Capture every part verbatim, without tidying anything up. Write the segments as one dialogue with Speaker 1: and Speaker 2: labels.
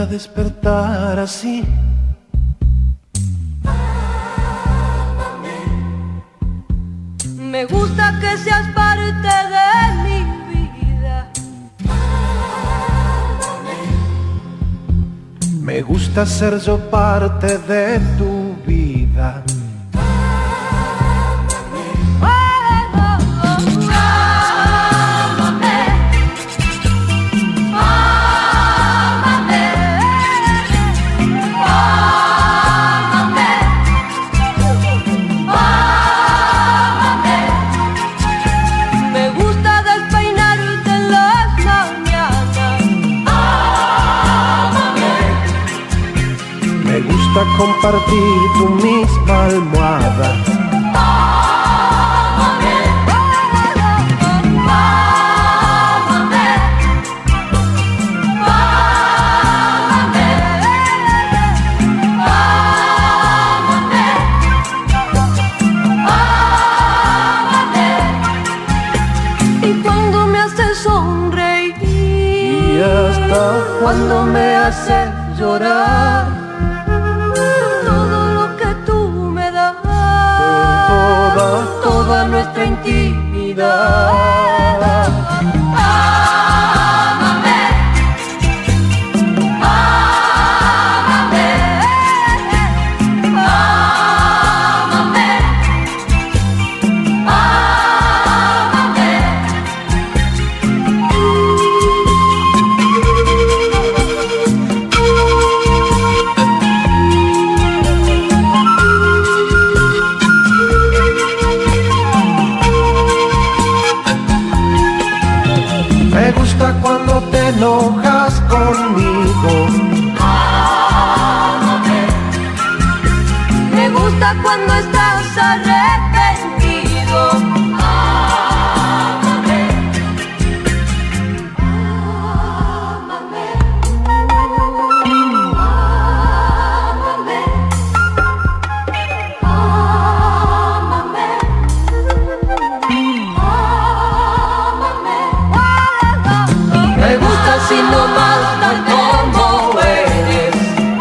Speaker 1: despertar así.
Speaker 2: Me gusta que seas parte de mi vida.
Speaker 1: Me gusta ser yo parte de tu vida. Compartir tu misma almohada.
Speaker 2: Y cuando me haces sonreír,
Speaker 1: y hasta cuando me haces llorar, toda nuestra intimidad. Ámame, ámame, ámame, ámame. Me gusta cuando te enojas conmigo.
Speaker 2: Ámame. Me gusta cuando estás arrepentido. Ámame. Ámame. Ámame. Ámame. Me gusta si no más tal como eres.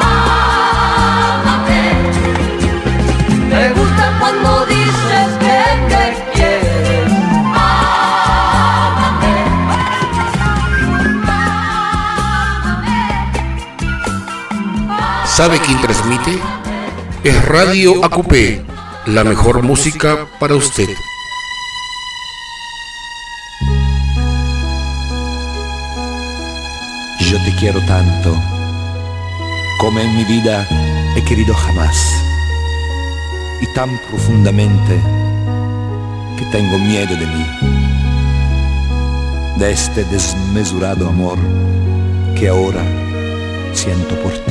Speaker 2: Ámame. Me gusta cuando dices que me quieres. Ámame.
Speaker 3: ¿Sabe quién transmite? Es Radio A Q P, la mejor música para usted.
Speaker 4: Yo te quiero tanto, como en mi vida he querido jamás, y tan profundamente que tengo miedo de mí, de este desmesurado amor que ahora siento por ti.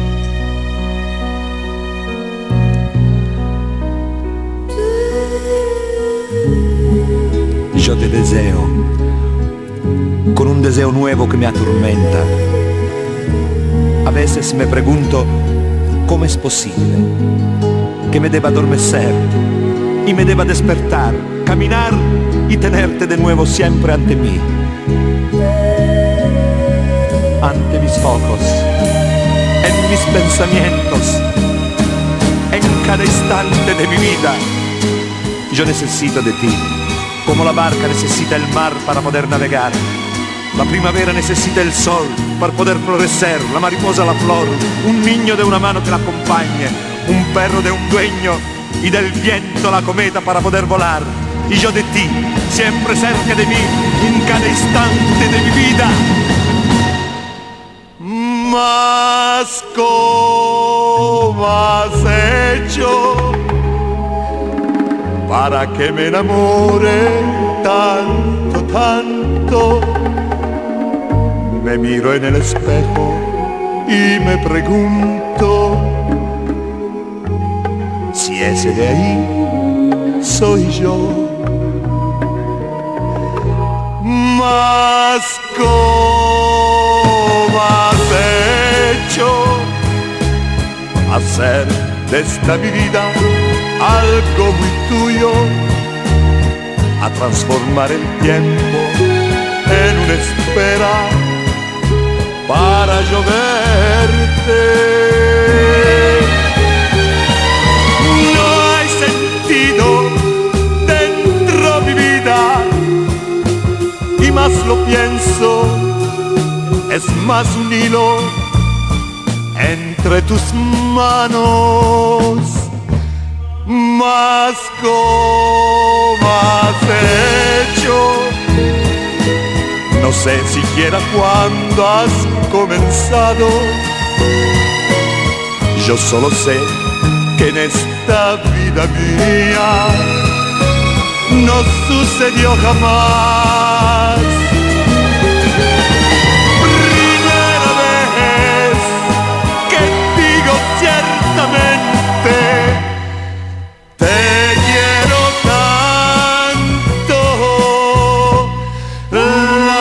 Speaker 4: Yo te deseo, con un deseo nuevo que me atormenta. A veces me pregunto cómo es posible que me deba adormecer y me deba despertar, caminar y tenerte de nuevo siempre ante mí, ante mis ojos, en mis pensamientos, en cada instante de mi vida. Yo necesito de ti, como la barca necesita el mar para poder navegar. La primavera necesita el sol para poder florecer, la mariposa la flor, un niño de una mano que la acompañe, un perro de un dueño y del viento la cometa para poder volar. Y yo de ti, siempre cerca de mí, en cada instante de mi vida. Mas ¿cómo has hecho para que me enamore tanto, tanto? Me miro en el espejo y me pregunto si ese de ahí soy yo. Mas ¿cómo has hecho hacer de esta mi vida algo muy tuyo, a transformar el tiempo en una espera para yo verte. No hay sentido dentro de mi vida, y más lo pienso, es más un hilo entre tus manos. Más como has hecho, no sé siquiera cuándo has comenzado. Yo solo sé que en esta vida mía no sucedió jamás. Primera vez que digo ciertamente, te quiero tanto. La,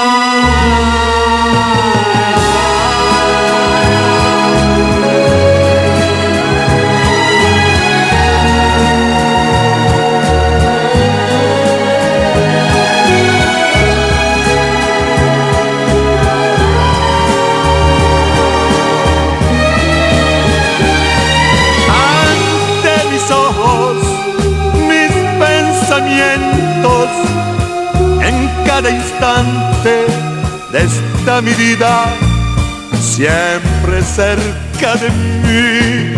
Speaker 4: en cada instante de esta mi vida, siempre cerca de mí.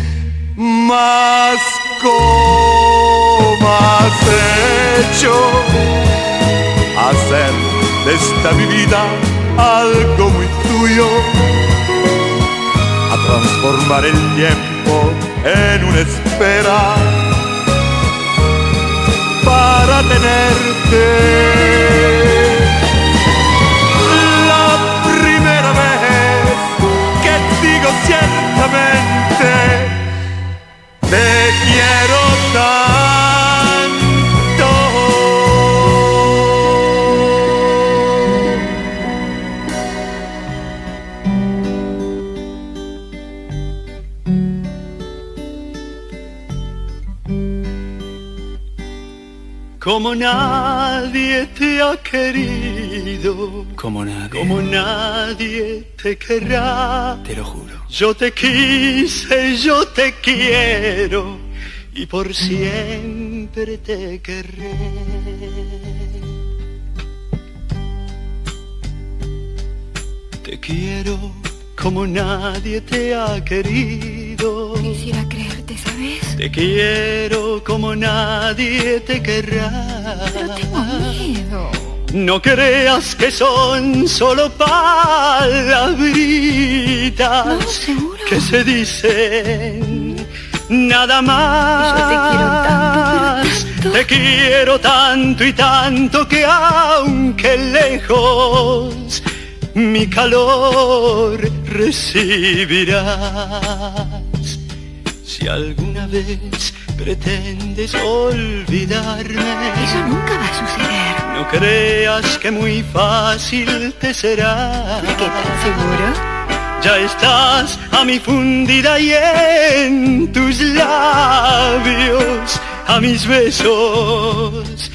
Speaker 4: Más como has hecho hacer de esta mi vida algo muy tuyo, a transformar el tiempo en una espera para tenerte. La primera vez que digo ciertamente, te quiero tanto.
Speaker 5: Como nadie te ha querido,
Speaker 6: como nadie,
Speaker 5: como nadie te querrá,
Speaker 6: te lo juro.
Speaker 5: Yo te quise, yo te quiero, y por siempre te querré. Te quiero como nadie te ha querido.
Speaker 7: Quisiera creerte, ¿sabes?
Speaker 5: Te quiero como nadie te querrá.
Speaker 7: Pero tengo miedo.
Speaker 5: No creas que son solo palabritas,
Speaker 7: ¿No? ¿Seguro?
Speaker 5: Que se dicen nada más.
Speaker 7: Yo te quiero tanto, pero tanto.
Speaker 5: Te quiero tanto y tanto que aunque lejos mi calor recibirás. Si alguna vez pretendes olvidarme,
Speaker 7: eso nunca va a suceder.
Speaker 5: No creas que muy fácil te será.
Speaker 7: ¿Por qué tan seguro?
Speaker 5: Ya estás a mi fundida y en tus labios a mis besos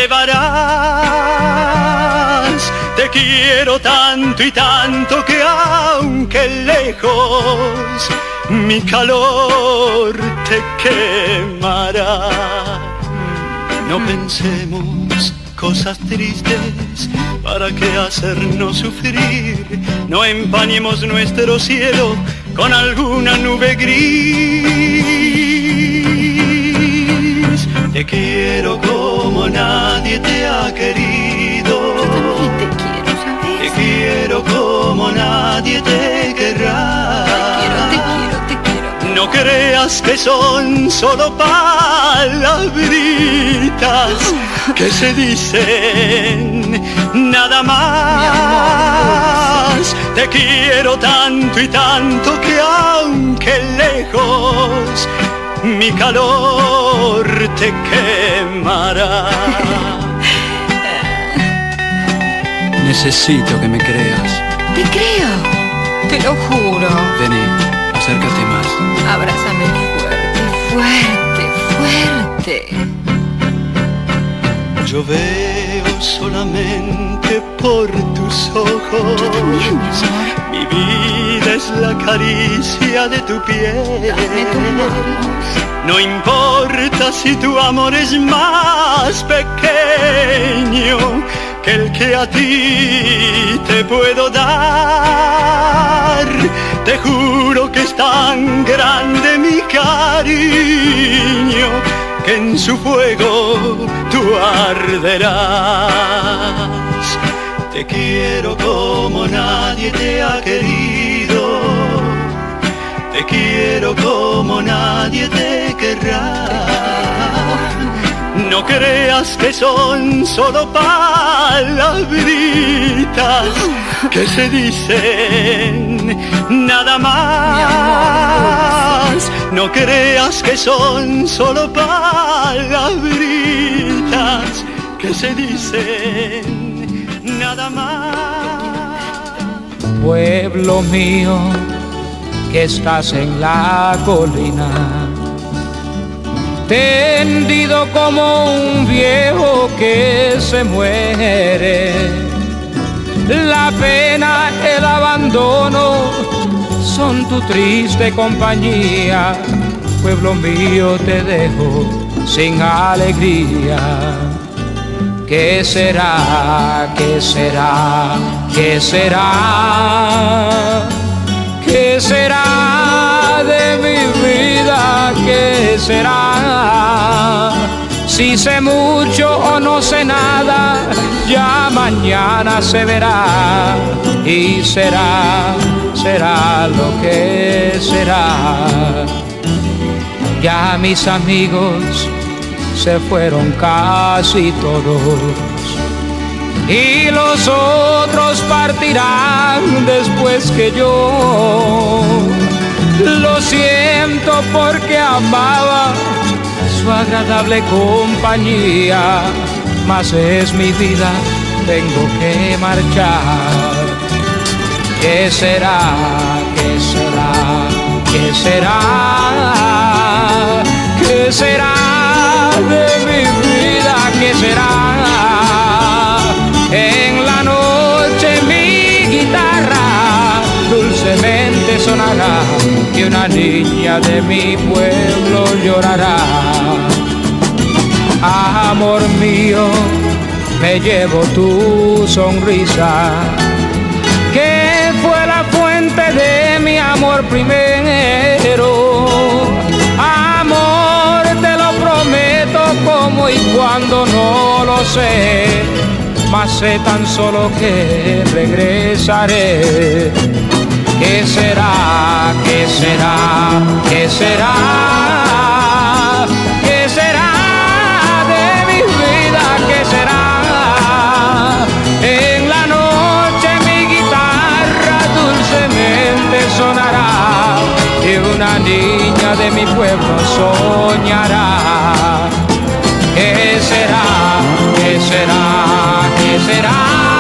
Speaker 5: llevarás. Te quiero tanto y tanto que aunque lejos mi calor te quemará. No pensemos cosas tristes, ¿para qué hacernos sufrir? No empañemos nuestro cielo con alguna nube gris. Te quiero como nadie te ha querido.
Speaker 7: Yo también te quiero, ¿sabes?
Speaker 5: Te quiero como nadie te querrá.
Speaker 7: Te quiero, te quiero, te quiero.
Speaker 5: No creas que son solo palabritas que se dicen nada más. Te quiero tanto y tanto que aunque lejos mi calor te quemará.
Speaker 6: Necesito que me creas.
Speaker 7: Te creo, te lo juro.
Speaker 6: Vení, acércate más.
Speaker 7: Abrázame fuerte, fuerte, fuerte.
Speaker 5: Yo veo solamente por tus ojos.
Speaker 7: Yo también, mi amor.
Speaker 5: Mi vida es la caricia de tu piel.
Speaker 7: Dame tus manos.
Speaker 5: No importa si tu amor es más pequeño que el que a ti te puedo dar. Te juro que es tan grande mi cariño que en su fuego tú arderás. Te quiero como nadie te ha querido. Te quiero como nadie te querrá. No creas que son solo palabritas que se dicen nada más. No creas que son solo palabritas que se dicen nada más.
Speaker 8: Pueblo mío, que estás en la colina, tendido como un viejo que se muere. La pena, el abandono son tu triste compañía. Pueblo mío, te dejo sin alegría. ¿Qué será? ¿Qué será? ¿Qué será? ¿Qué será de mi vida? ¿Qué será? Si sé mucho o no sé nada, ya mañana se verá. Y será, será lo que será. Ya mis amigos se fueron casi todos, y los otros partirán después que yo. Lo siento porque amaba su agradable compañía, mas es mi vida, tengo que marchar. ¿Qué será? ¿Qué será? ¿Qué será? ¿Qué será de mi vida? ¿Qué será? En la noche mi guitarra dulcemente sonará y una niña de mi pueblo llorará. Amor mío, me llevo tu sonrisa, que fue la fuente de mi amor primero. Amor, te lo prometo, como y cuando no lo sé, mas sé tan solo que regresaré. ¿Qué será? ¿Qué será? ¿Qué será? ¿Qué será de mi vida? ¿Qué será? En la noche mi guitarra dulcemente sonará y una niña de mi pueblo soñará. ¿Qué será? ¿Qué será? ¿Qué será?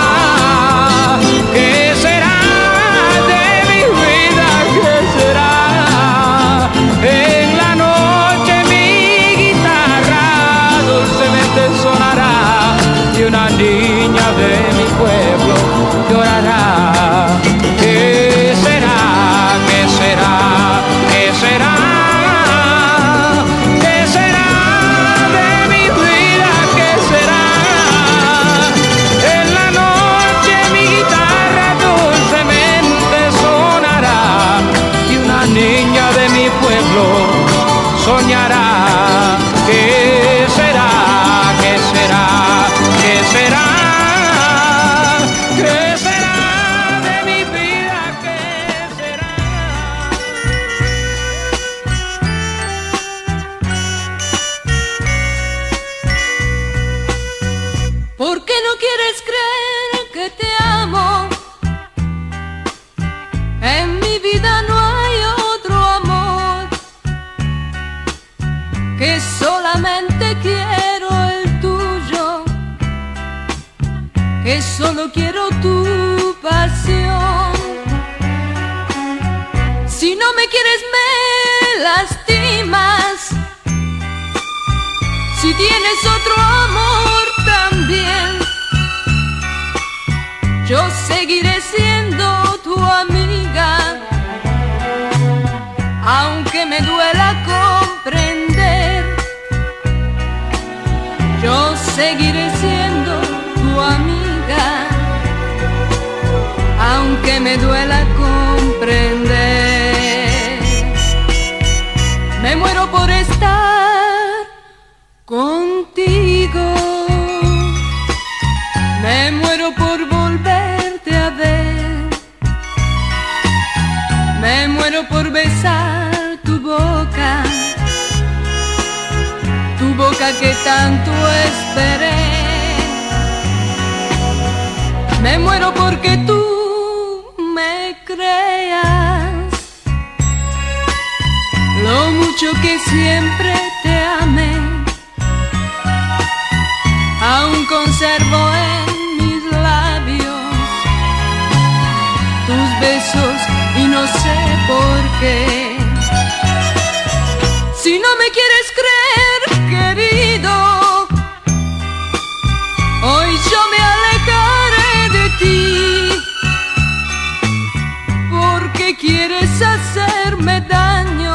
Speaker 8: ¿Qué será de mi vida? ¿Qué será? En la noche mi guitarra dulcemente sonará y una niña de mi pueblo llorará. ¿Qué será? ¿Qué será? ¿Qué será? ¿Qué será de mi vida? ¿Qué será? En la noche mi guitarra dulcemente sonará y una niña de mi pueblo soñará. ¿Qué será? ¿Qué será? ¿Qué será? ¿Qué será de mi vida? ¿Qué será?
Speaker 2: ¿Por qué no quieres creer que te amo? En mi vida no hay otro amor, que solamente quiero el tuyo, que solo quiero tu pasión. Si no me quieres me lastimas, si tienes otro amor también, yo seguiré siendo tu amiga, aunque me duela comprender. Yo seguiré siendo tu amiga, aunque me duela comprender. Me muero por estar contigo, me muero por volverte a ver, me muero por besar tu boca, tu boca que tanto esperé. Me muero porque tú me creas lo mucho que siempre te amé. Aún conservo en mis labios tus besos y no sé por qué. Si no me quieres creer, querido, hoy yo me alejaré de ti, porque quieres hacerme daño,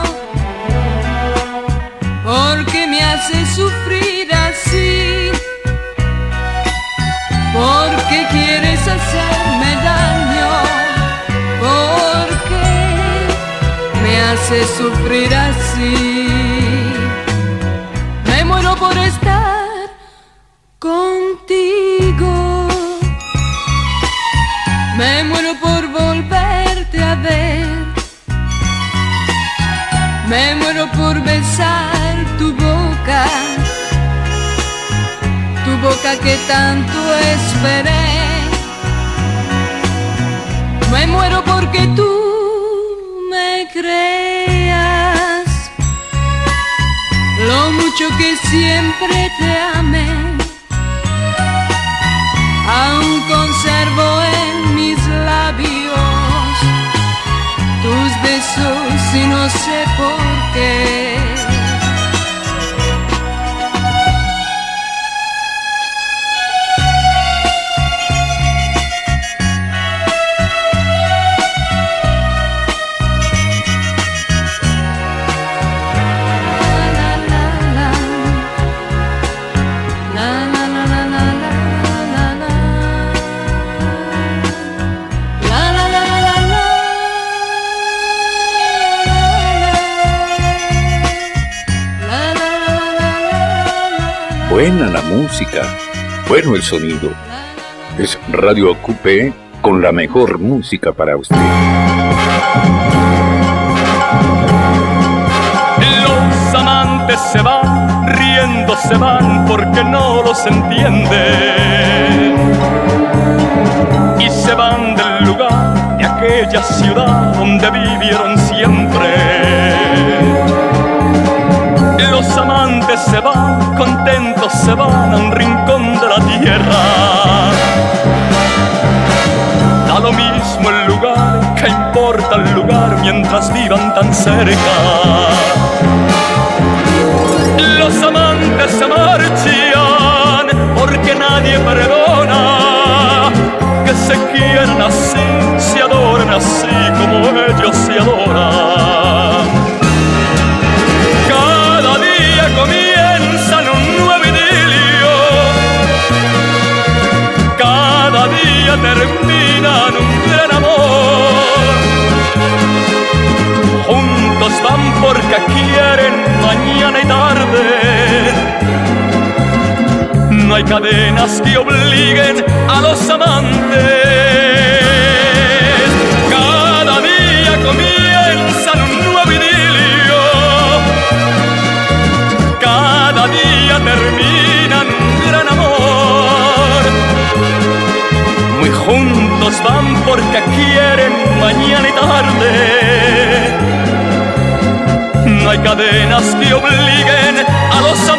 Speaker 2: porque me haces sufrir así, porque quieres hacerme daño, porque me haces sufrir así. Me muero por estar contigo, me muero por volverte a ver, me muero por besar tu boca, tu boca que tanto esperé. Me muero porque tú me creas lo mucho que siempre te amé. Aún conservo en mis labios tus besos y no sé por qué.
Speaker 9: Buena la música, bueno el sonido. Es Radio Acupé con la mejor música para usted.
Speaker 5: Los amantes se van, riendo se van porque no los entienden. Y se van del lugar, de aquella ciudad donde vivieron siempre. Los amantes se van, contentos se van a un rincón de la tierra. Da lo mismo el lugar, que importa el lugar mientras vivan tan cerca. Los amantes se marchan porque nadie perdona. Que se quieran así, se adoran así como ellos se adoran. Comienzan un nuevo idilio, cada día terminan un gran amor. Juntos van porque quieren mañana y tarde. No hay cadenas que obliguen a los amantes. Cada día comienzan un nuevo idilio, cada día terminan un gran amor. Muy juntos van porque quieren mañana y tarde. No hay cadenas que obliguen a los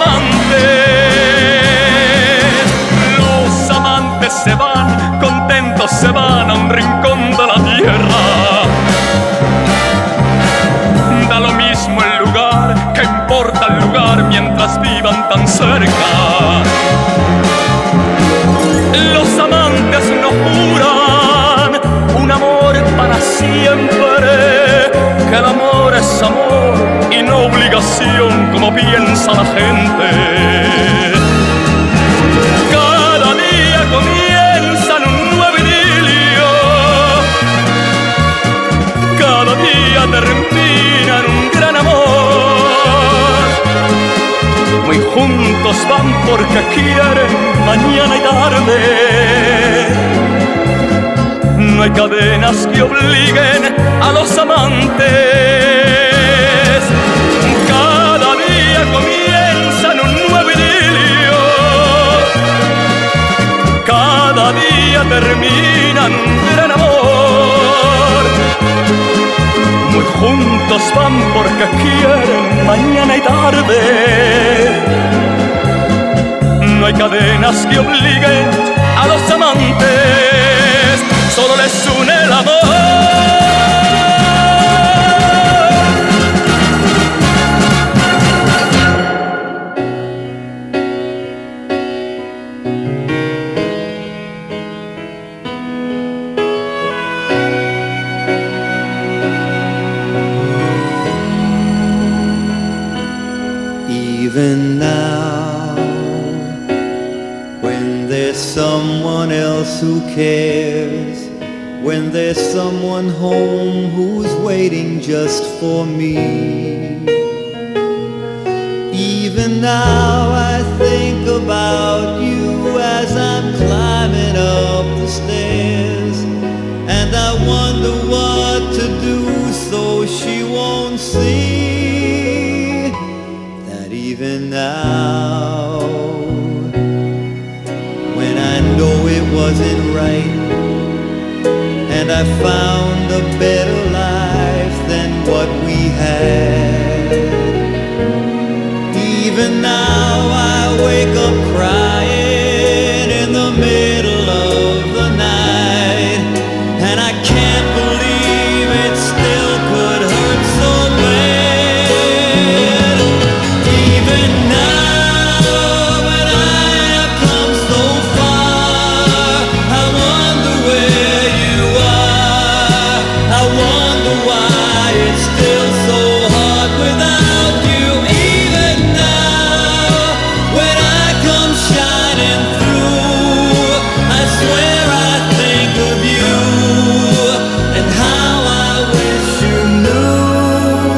Speaker 5: amantes. Los amantes se van, contentos se van a un rincón de la tierra. Da lo mismo el lugar, que importa el lugar mientras vivan tan cerca. Los amantes no juran siempre que el amor es amor y no obligación como piensa la gente. Cada día comienza en un nuevo idilio, cada día termina en un gran amor. Muy juntos van porque quieren mañana y tarde. No hay cadenas que obliguen a los amantes. Cada día comienza en un nuevo idilio, cada día termina en un gran amor. Muy juntos van porque quieren mañana y tarde. No hay cadenas que obliguen a los amantes, solo les une el amor.
Speaker 10: Even now, when there's someone else who cares, when there's someone home who's waiting just for me, even now I think about you as I'm climbing up the stairs, and I wonder what to do so she won't see that even now, when I know it wasn't right and I found a better life than what we had, even now I wake up crying in the middle of the night, and I can't believe it still could hurt so bad. Even now when I have come so far, I wonder where you are. I wonder why it's still so hard without you. Even now when I come shining through, I swear I think of you and how I wish you knew.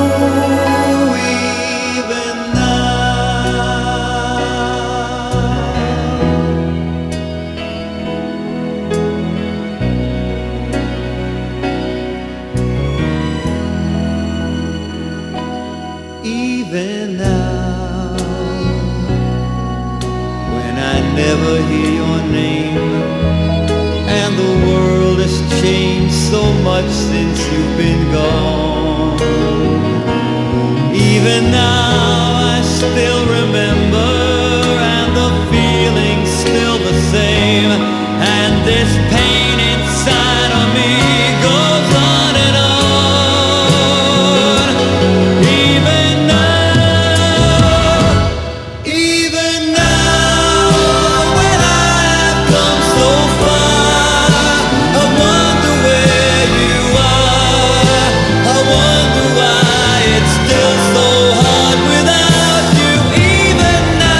Speaker 10: Even now, even now, when I never hear your name, and the world has changed so much since you've been gone. Even now I still remember, and the feeling's still the same, and this pain inside of me goes on and on. Even now, even now, when I have come so far, I wonder where you are. I wonder why it's still so hard without you. Even now.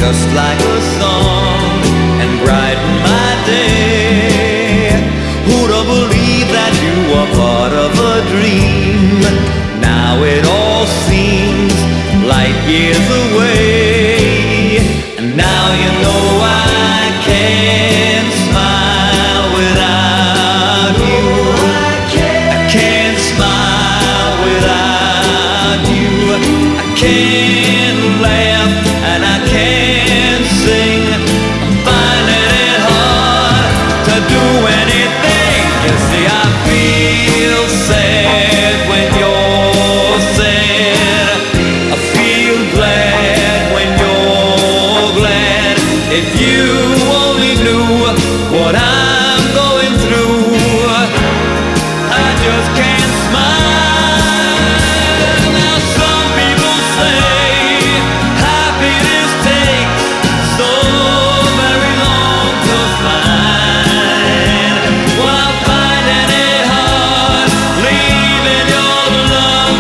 Speaker 10: just like a song and brighten my day. Who'd have believed that you were part of a dream? Now it all seems light years away, and now you know I can't smile without you. I can't smile without you. I can't laugh and I can't sing. I'm finding it hard to do anything. You see, I feel sad when you're sad. I feel glad when you're glad. If you only knew what I'm going through, I just can't smile. Now some people say happiness takes so very long to find. Well, I'm finding it hard leaving your love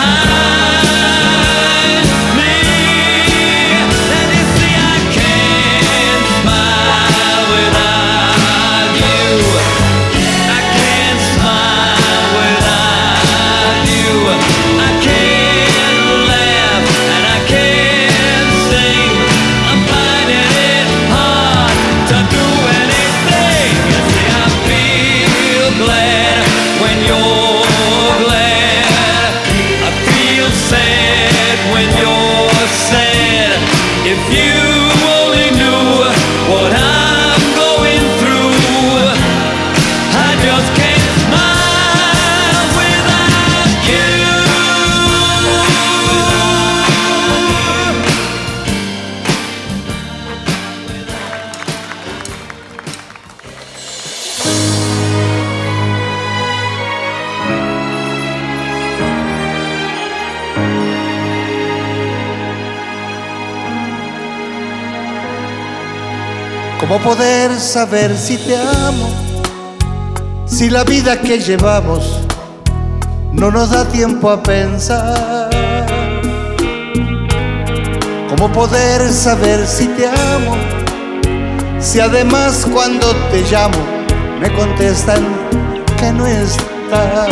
Speaker 10: behind me. And you see, I can't smile without you. I can't smile without you. I can't laugh and I can't sing. I'm finding it hard to do anything. You see, I feel glad when you're glad. I feel sad when you're sad. If you only knew what I'm going through, I just can't smile without you.
Speaker 1: ¿Cómo poder saber si te amo? Si la vida que llevamos no nos da tiempo a pensar. ¿Cómo poder saber si te amo? Si además cuando te llamo me contestan que no estás.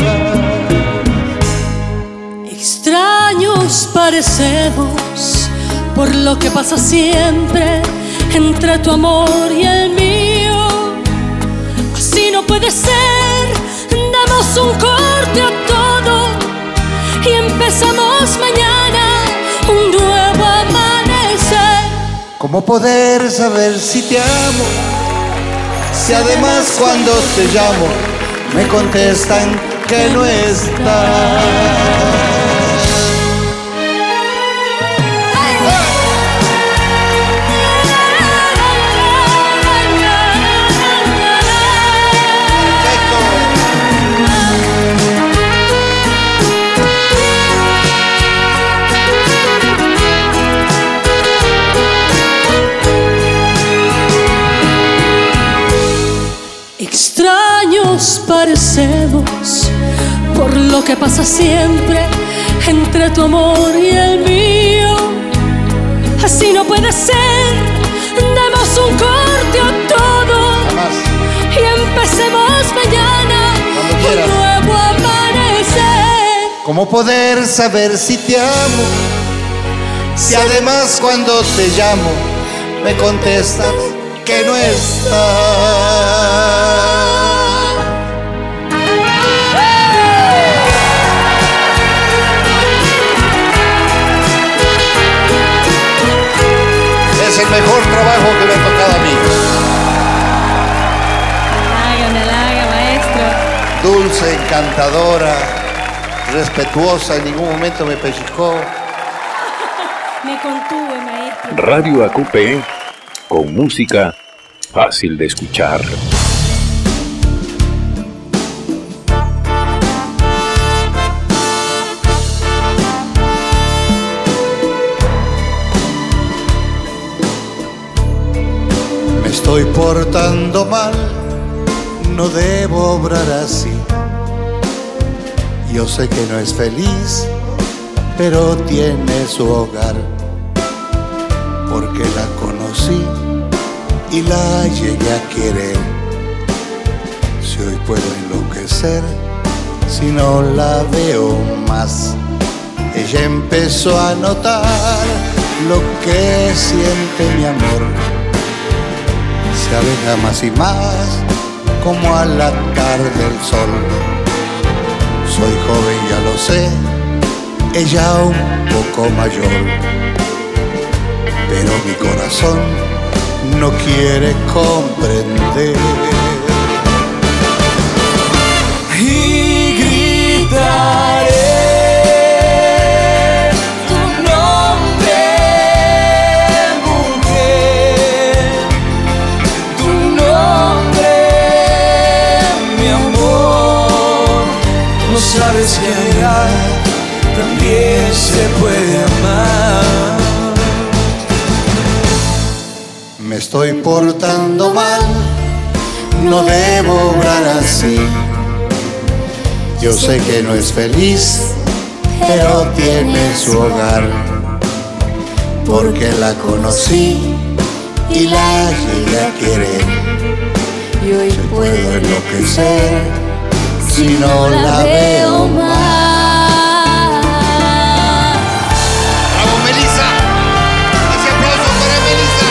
Speaker 2: Extraños parecemos por lo que pasa siempre entre tu amor y el mío. Así no puede ser, damos un corte a todo y empezamos mañana un nuevo amanecer.
Speaker 1: ¿Cómo poder saber si te amo? Si además cuando te llamo me contestan que no estás.
Speaker 2: Extraños parecemos por lo que pasa siempre entre tu amor y el mío. Así no puede ser, demos un corte a todo y empecemos mañana un nuevo amanecer.
Speaker 1: ¿Cómo poder saber si te amo? Si además cuando te llamo me contestas que no estás. Es el mejor trabajo que me ha tocado a mí.
Speaker 11: Me halaga, me halaga, maestro.
Speaker 1: Dulce, encantadora, respetuosa, en ningún momento me pellizcó.
Speaker 11: Me contuve, maestro.
Speaker 9: Radio A Q P, con música fácil de escuchar.
Speaker 1: Me estoy portando mal, no debo obrar así. Yo sé que no es feliz, pero tiene su hogar. porque la conocí y la llegué a querer. Si hoy puedo enloquecer, si no la veo más. Ella empezó a notar lo que siente mi amor. Se aleja más y más, como a la tarde del sol. Soy joven, ya lo sé, ella un poco mayor, pero mi corazón no quiere comprender.
Speaker 10: Y gritaré tu nombre, mujer, tu nombre, mi amor. No sabes que amar también se puede amar.
Speaker 1: Me estoy portando mal, no debo obrar así. Yo sé que no es feliz, pero tiene su hogar, porque la conocí y la llegué a querer. Y hoy puedo enloquecer si no la veo más.
Speaker 3: ¡Bravo, Melissa! Ese aplauso para Melissa.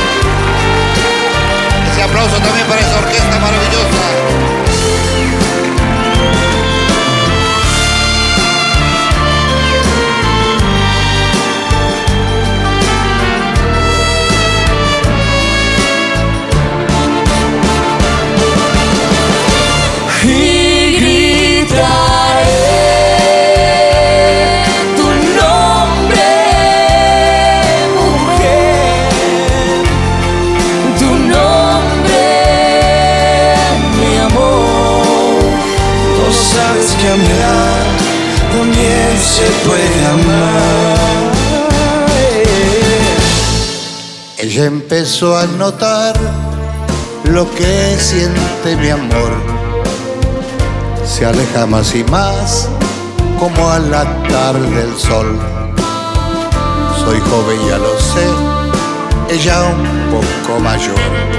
Speaker 3: Ese aplauso también para esa orquesta maravillosa.
Speaker 10: Y gritaré tu nombre, mujer, tu nombre, mi amor. No sabes que amar también se puede amar.
Speaker 1: Ella empezó a notar lo que siente mi amor. Se aleja más y más, como a la tarde del sol. Soy joven, ya lo sé, ella un poco mayor,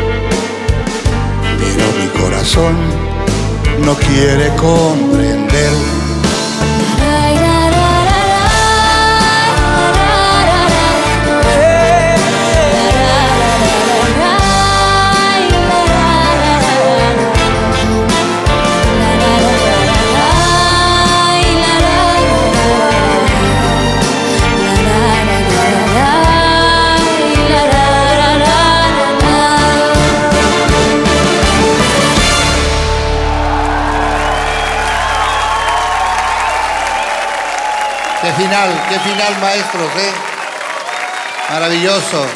Speaker 1: pero mi corazón no quiere comprender. Qué final, qué final, maestros, ¿eh? Maravilloso.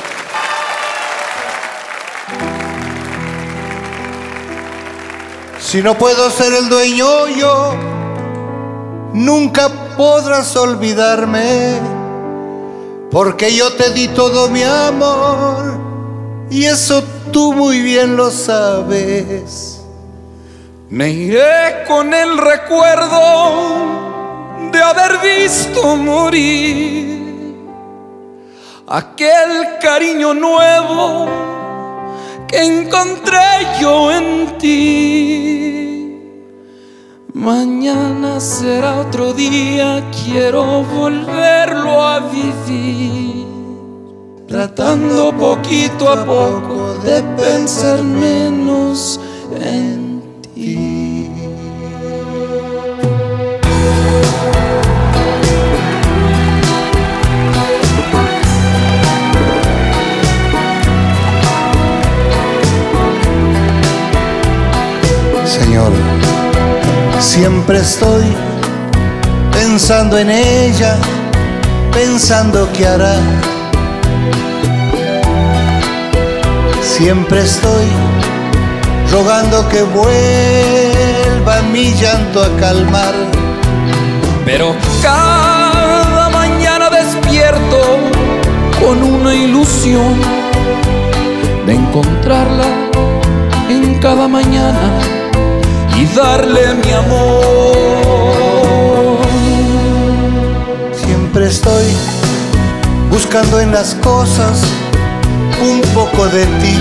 Speaker 1: Si no puedo ser el dueño yo, nunca podrás olvidarme, porque yo te di todo mi amor, y eso tú muy bien lo sabes.
Speaker 10: Me iré con el recuerdo de haber visto morir aquel cariño nuevo que encontré yo en ti. Mañana será otro día, quiero volverlo a vivir, tratando poquito a poco de pensar menos en ti.
Speaker 1: Señor, siempre estoy pensando en ella, pensando qué hará. Siempre estoy rogando que vuelva mi llanto a calmar.
Speaker 10: Pero cada mañana despierto con una ilusión de encontrarla en cada mañana y darle mi amor.
Speaker 1: Siempre estoy buscando en las cosas un poco de ti.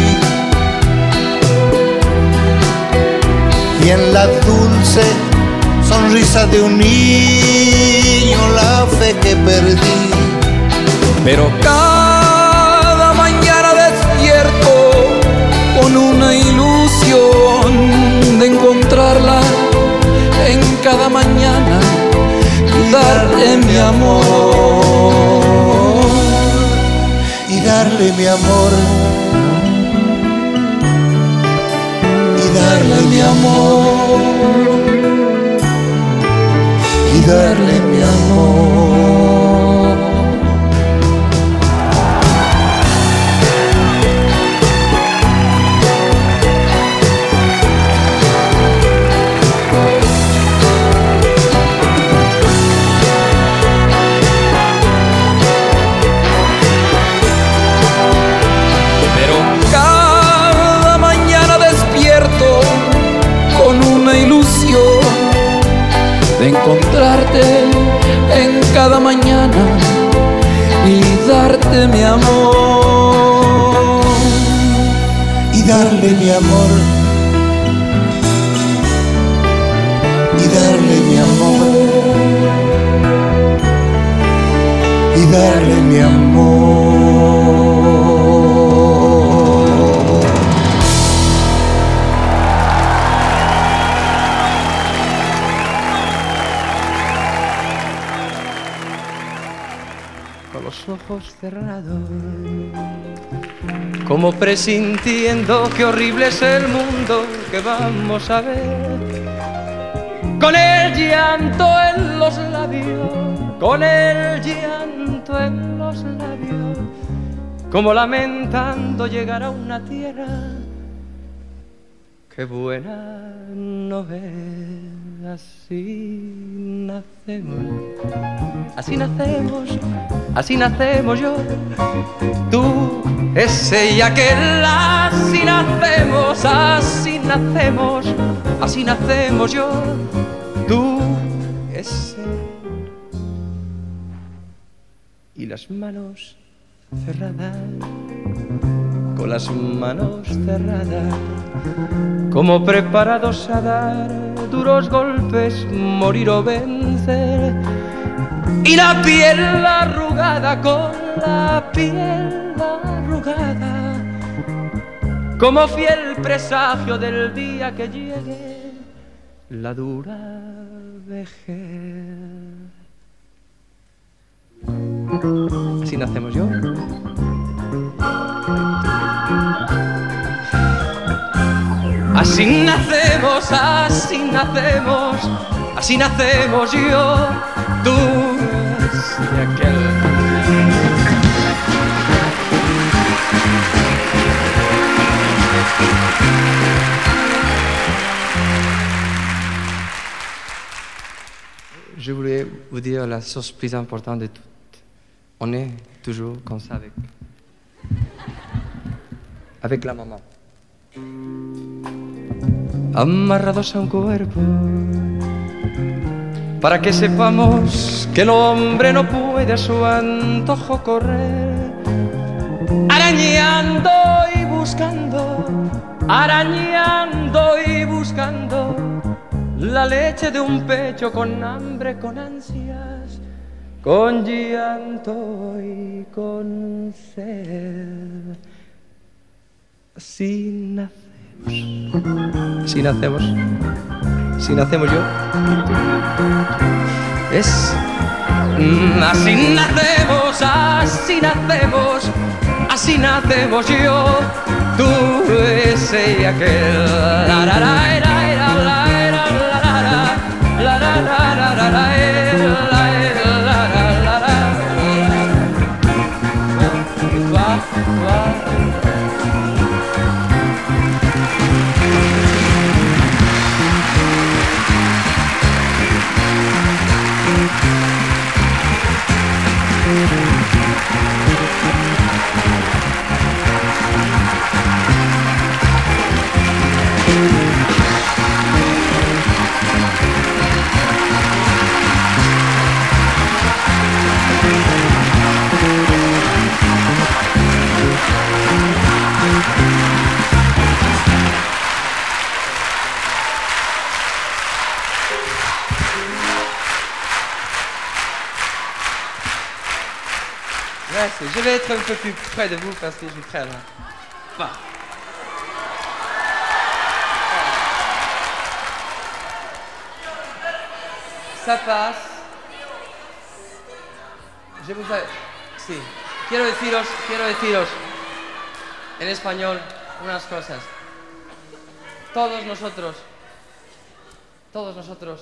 Speaker 1: Y en la dulce sonrisa de un niño la fe que perdí.
Speaker 12: Pero cada mañana despierto con una ilusión de encontrarla en cada mañana y darle mi amor.
Speaker 1: Y darle mi amor. Y darle mi amor. Y darle mi amor.
Speaker 12: Pero cada mañana despierto con una ilusión de encontrarte en cada mañana y darte mi amor.
Speaker 1: Y darle mi amor. Y darle mi amor. Y darle mi amor.
Speaker 8: Ojos cerrados, como presintiendo qué horrible es el mundo que vamos a ver, con el llanto en los labios, con el llanto en los labios, como lamentando llegar a una tierra que buena no es. Así nacemos, así nacemos, así nacemos yo, tú, ese y aquel, así nacemos, así nacemos, así nacemos yo, tú, ese. Y las manos cerradas, con las manos cerradas, como preparados a dar duros golpes, morir o vencer. Y la piel arrugada, con la piel arrugada, como fiel presagio del día que llegue la dura vejez. Así nacemos yo. Así nacemos, así nacemos, así nacemos yo, tú y aquel. Je voulais vous dire la chose plus importante de toutes. On est toujours comme ça avec, avec la maman. Amarrados a un cuerpo, para que sepamos que el hombre no puede a su antojo correr, arañando y buscando, arañando y buscando la leche de un pecho con hambre, con ansias, con llanto y con sed. Así nacemos, así nacemos, así nacemos yo. Es mm, así nacemos, así nacemos, así nacemos yo, tú, ese y aquel. La, la, la, la, la, la, la, la, la, la, la, la, la, la.
Speaker 13: Merci. Je vais être un peu plus près de vous parce que je suis près là. Voilà. Ça passe. Je vous ai... Sí. Quiero deciros, quiero deciros en español unas cosas. Todos nosotros, todos nosotros,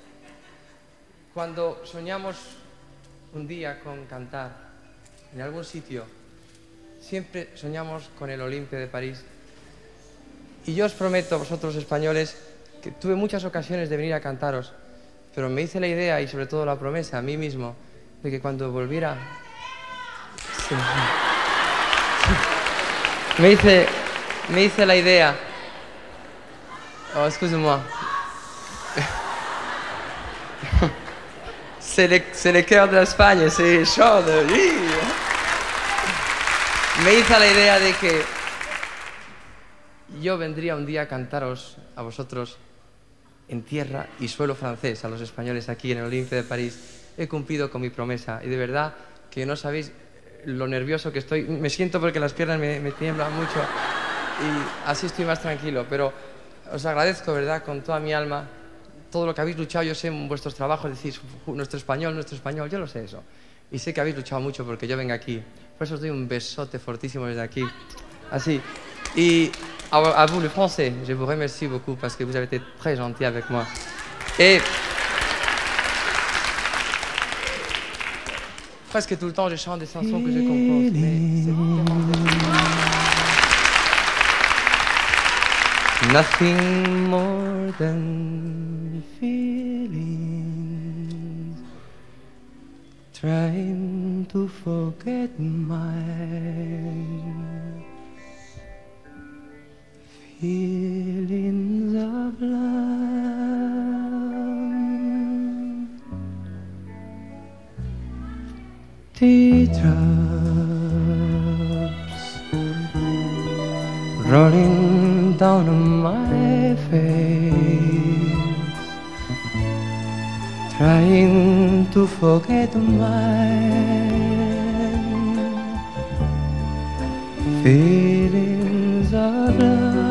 Speaker 13: cuando soñamos un día con cantar en algún sitio, siempre soñamos con el Olympia de París. Y yo os prometo a vosotros españoles que tuve muchas ocasiones de venir a cantaros, pero me hice la idea y sobre todo la promesa a mí mismo de que cuando volviera... Sí. Me hice, me hice la idea... Oh, excusez-moi. C'est le, c'est le cœur de l'Espagne, c'est chaud de vivre. Me hice la idea de que yo vendría un día a cantaros a vosotros en tierra y suelo francés, a los españoles aquí en el Olympia de París. He cumplido con mi promesa y de verdad que no sabéis lo nervioso que estoy. Me siento porque las piernas me, me tiemblan mucho y así estoy más tranquilo, pero os agradezco, ¿verdad?, con toda mi alma todo lo que habéis luchado. Yo sé en vuestros trabajos, decís, nuestro español, nuestro español, yo lo sé eso. Y sé que habéis luchado mucho porque yo venga aquí. Por eso os doy un besote fortísimo desde aquí. Así. Y a, a vous, le français, je vous remercie beaucoup parce que vous avez été très gentil avec moi. Et presque tout le temps, je chante des chansons que je compose, mais c'est nothing more than feelings, trying to forget my feelings of love. Teardrops rolling down my face, trying to forget my feelings of love.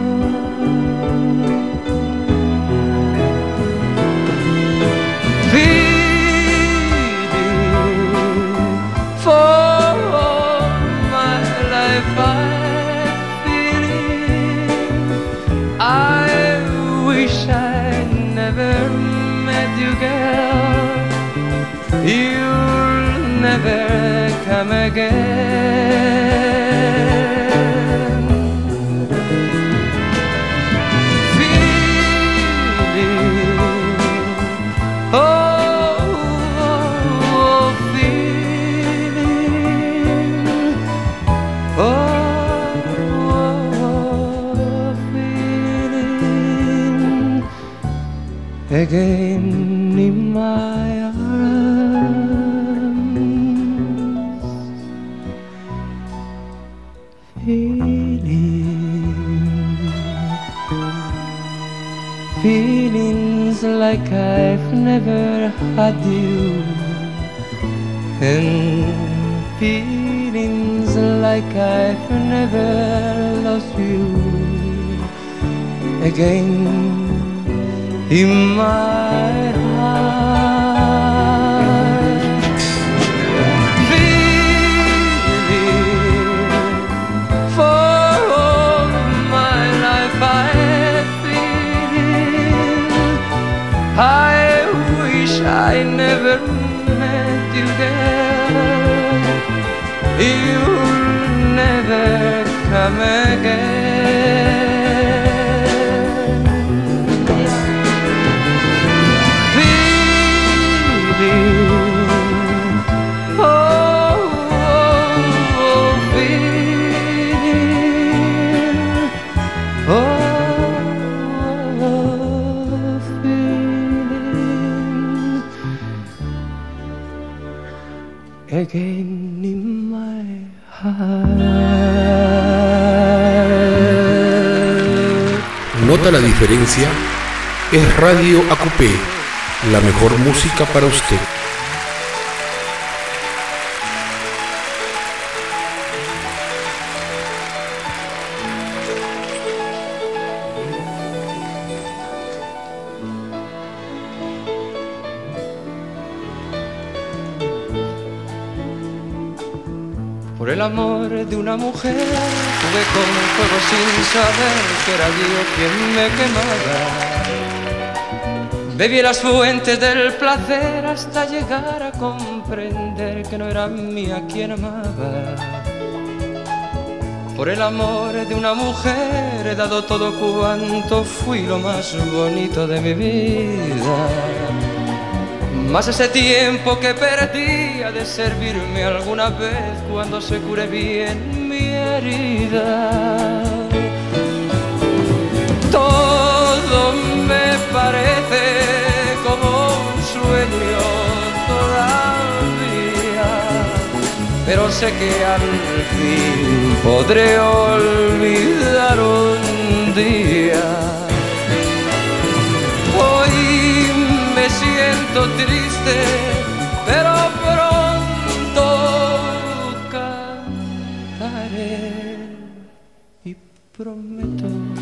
Speaker 13: Feeling for my life I'm feeling. I wish I never met you, girl. You'll never come again. Again in my arms, feeling, feelings like I've never had you, and feelings like I've never lost you. Again in my heart, feeling for all my life I'm feeling. I wish I never met you, girl. You'll never come again. Again in my heart.
Speaker 3: ¿Nota la diferencia? Es Radio A Q P, la mejor música para usted.
Speaker 13: Por el amor de una mujer jugué con fuego sin saber que era yo quien me quemaba. Bebí las fuentes del placer hasta llegar a comprender que no era mía quien amaba. Por el amor de una mujer he dado todo cuanto fui, lo más bonito de mi vida. Más ese tiempo que perdí ha de servirme alguna vez cuando se cure bien mi herida. Todo me parece como un sueño todavía, pero sé que al fin podré olvidar un día. Hoy me siento triste, pero pronto cantaré y prometo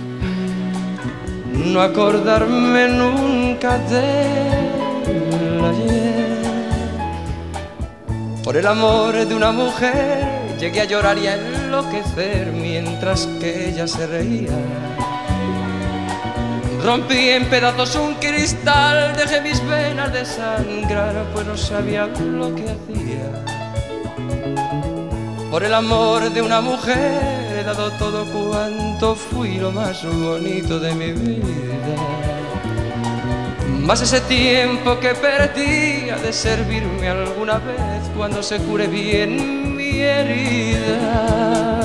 Speaker 13: no acordarme nunca del ayer. Por el amor de una mujer llegué a llorar y a enloquecer mientras que ella se reía. Rompí en pedazos un cristal, dejé mis venas desangrar, pues no sabía lo que hacía. Por el amor de una mujer he dado todo cuanto fui, lo más bonito de mi vida. Más ese tiempo que perdí ha de servirme alguna vez cuando se cure bien mi herida.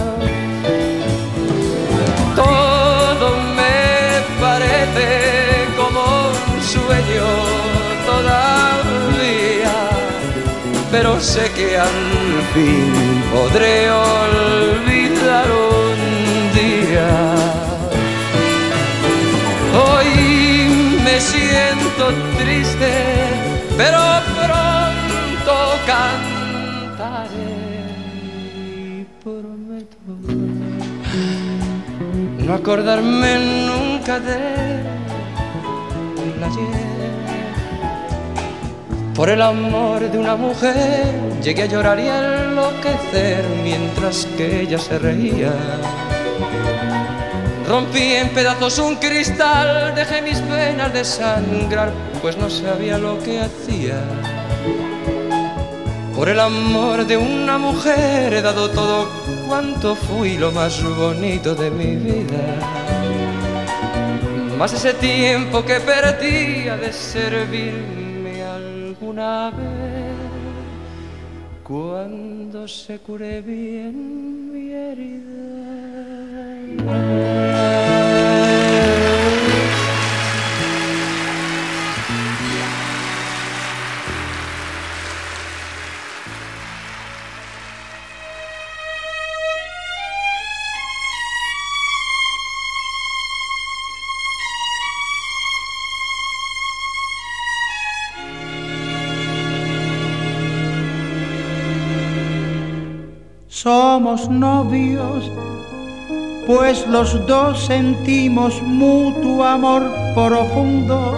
Speaker 13: Todo me parece como un sueño todavía, pero sé que al fin podré olvidar un día. Hoy me siento triste, pero pronto cantaré y prometo no acordarme nunca del ayer. Por el amor de una mujer llegué a llorar y a enloquecer mientras que ella se reía. Rompí en pedazos un cristal, dejé mis venas desangrar, pues no sabía lo que hacía. Por el amor de una mujer he dado todo cuanto fui, lo más bonito de mi vida. Más ese tiempo que perdí ha de servirme alguna vez cuando se cure bien mi herida.
Speaker 14: Somos novios, pues los dos sentimos mutuo amor profundo.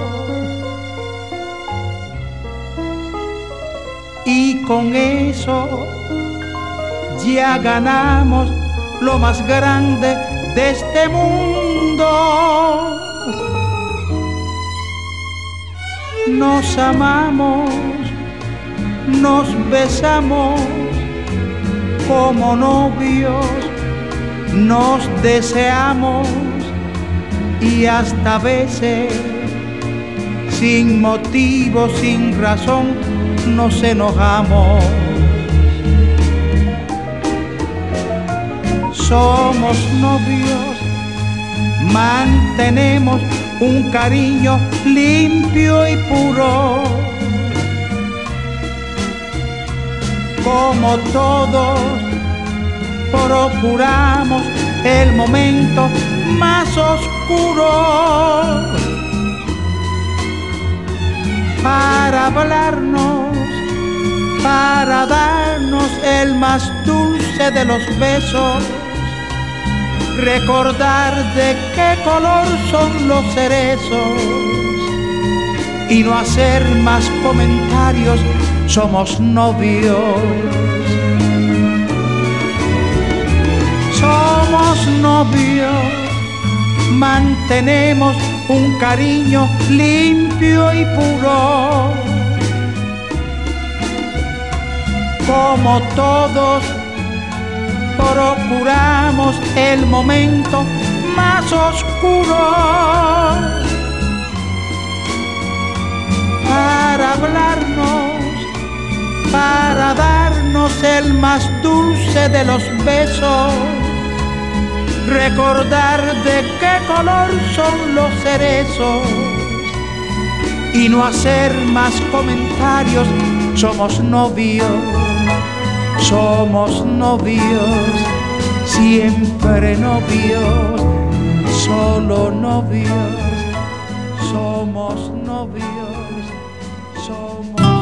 Speaker 14: Y con eso ya ganamos lo más grande de este mundo. Nos amamos, nos besamos como novios, nos deseamos y hasta a veces sin motivo, sin razón, nos enojamos. Somos novios, mantenemos un cariño limpio y puro. Como todos, procuramos el momento más oscuro para hablarnos, para darnos el más dulce de los besos, recordar de qué color son los cerezos y no hacer más comentarios. Somos novios. novios mantenemos un cariño limpio y puro. Como todos procuramos el momento más oscuro para hablarnos, para darnos el más dulce de los besos, recordar de qué color son los cerezos y no hacer más comentarios. Somos novios, somos novios, siempre novios, solo novios, somos novios, somos novios.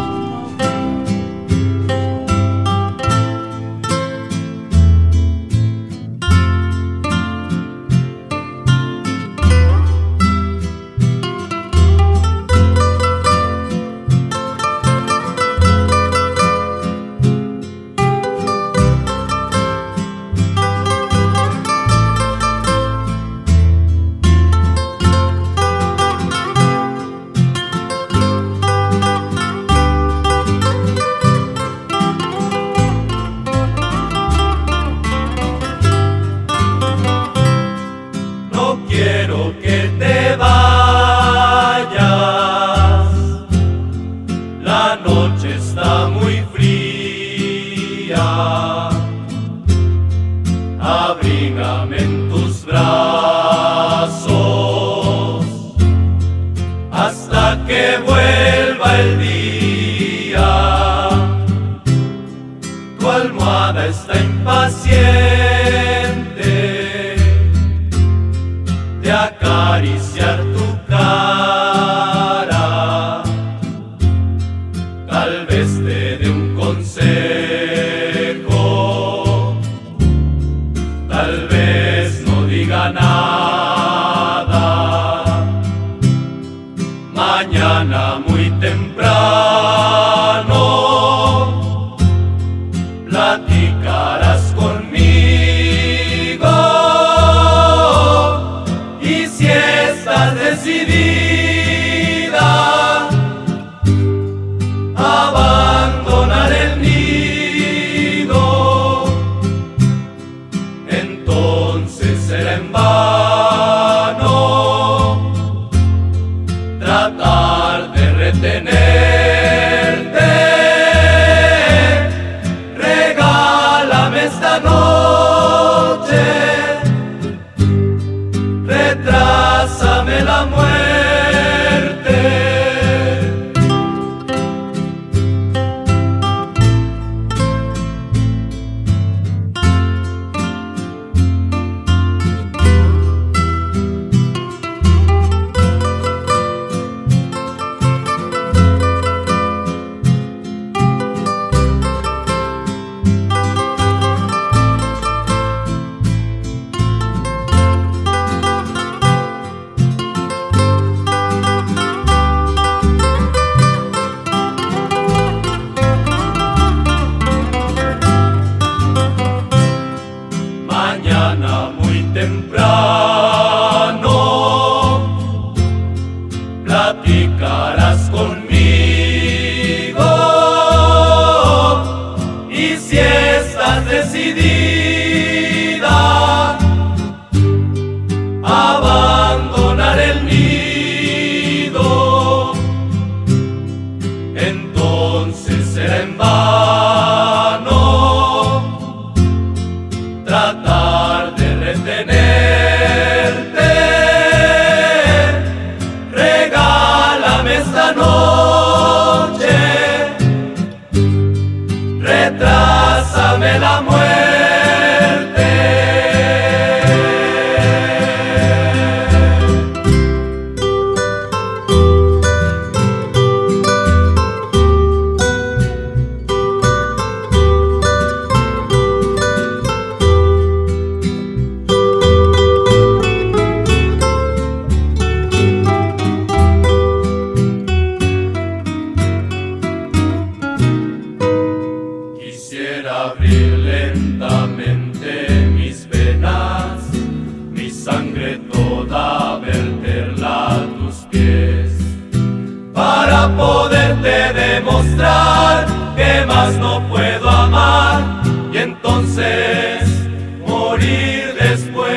Speaker 15: demostrar que más no puedo amar y entonces morir después.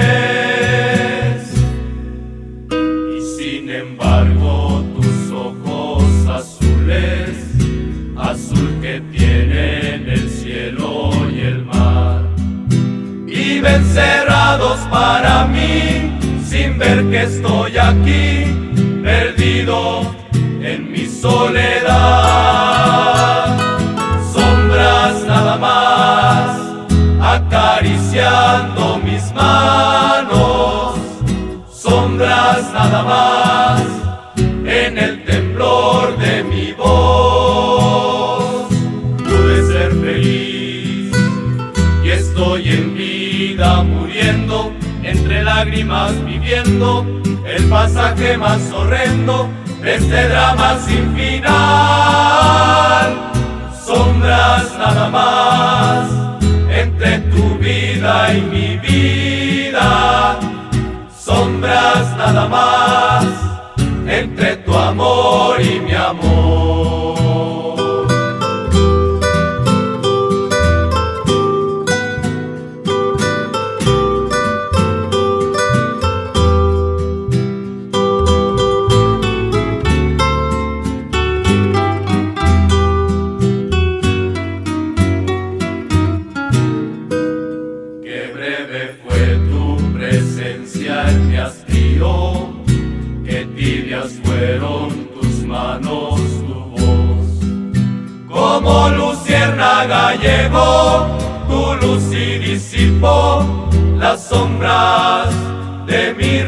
Speaker 15: Y sin embargo tus ojos azules, azul que tienen el cielo y el mar, viven cerrados para mí sin ver que estoy aquí perdido en mi soledad. Sombras nada más acariciando mis manos, sombras nada más en el temblor de mi voz. Pude ser feliz y estoy en vida muriendo, entre lágrimas viviendo el pasaje más horrendo de este drama sin final. Sombras nada más entre tu vida y mi vida, sombras nada más entre tu amor y mi amor. Fueron tus manos, tu voz, como luciérnaga llegó tu luz y disipó las sombras de mi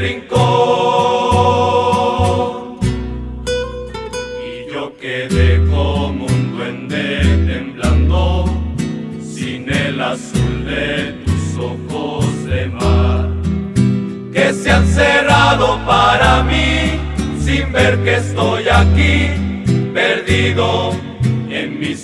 Speaker 15: rincón. Y yo quedé como un duende temblando sin el azul de tus ojos de mar, que se han cerrado para mí sin ver que estoy aquí, perdido en mi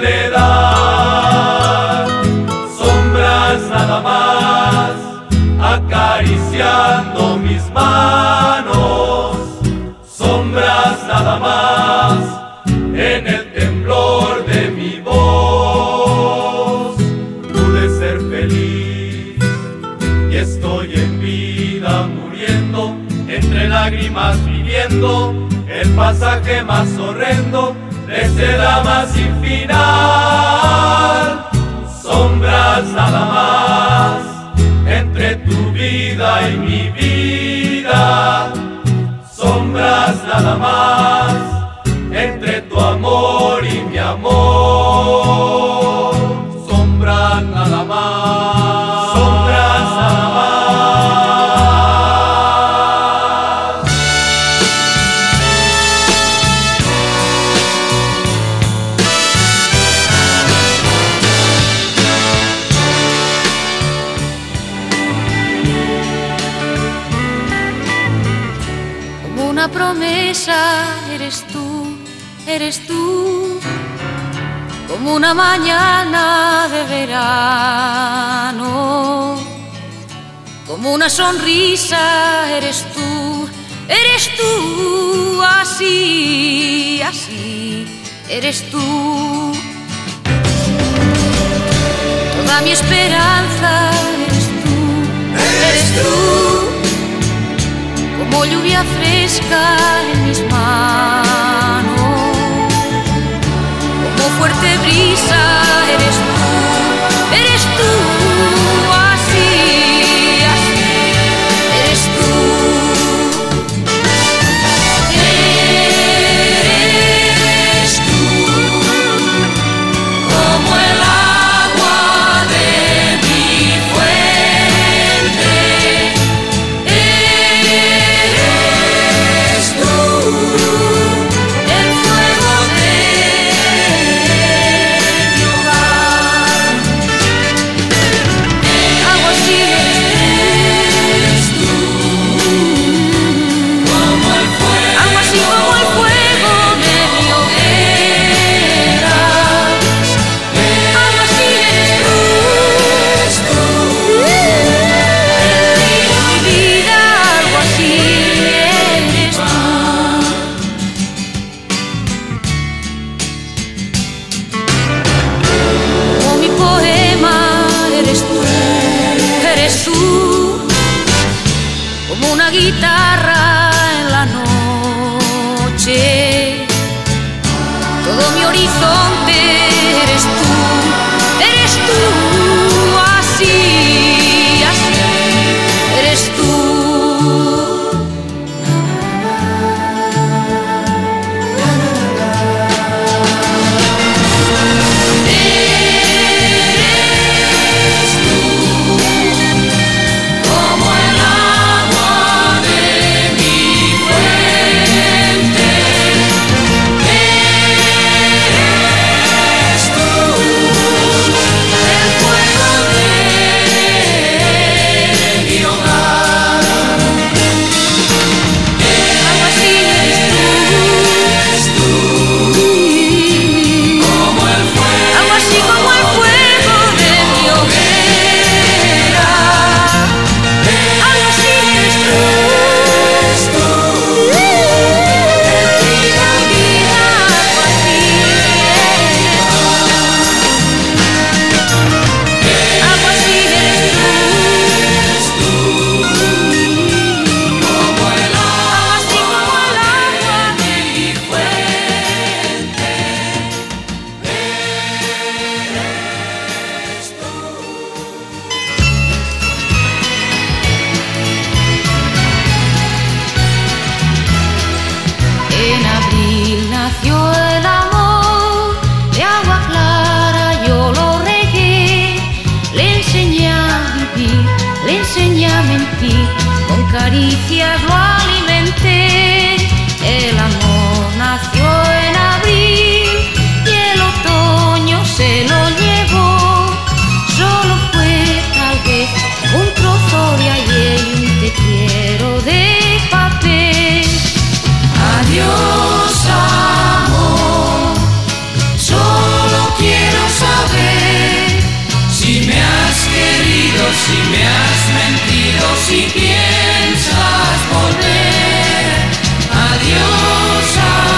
Speaker 15: soledad. Sombras nada más acariciando mis manos, sombras nada más en el temblor de mi voz. Pude ser feliz y estoy en vida muriendo, entre lágrimas viviendo el pasaje más horrendo de este drama sin final. Sombras nada más entre tu vida y mi vida, sombras nada más entre tu amor y mi amor. Sombras nada más, sombras nada más.
Speaker 16: Promesa eres tú, eres tú, como una mañana de verano, como una sonrisa eres tú, eres tú, así, así, eres tú. Toda mi esperanza eres tú, eres tú. Como lluvia fresca en mis manos, como fuerte brisa eres tú, eres tú, así, así, eres tú. Eres tú, como el agua de mi fuente. El fuego de mi hogar. una guitarra en la noche. Todo mi horizonte eres tú, eres tú, así, así, eres tú. Caricias lo alimenté, el amor nació en abril y el otoño se lo llevó. Solo fue tal vez un trozo de ayer y un te quiero de papel. Adiós amor, solo quiero saber si me has querido, si me has mentido, si piensas volver. Adiós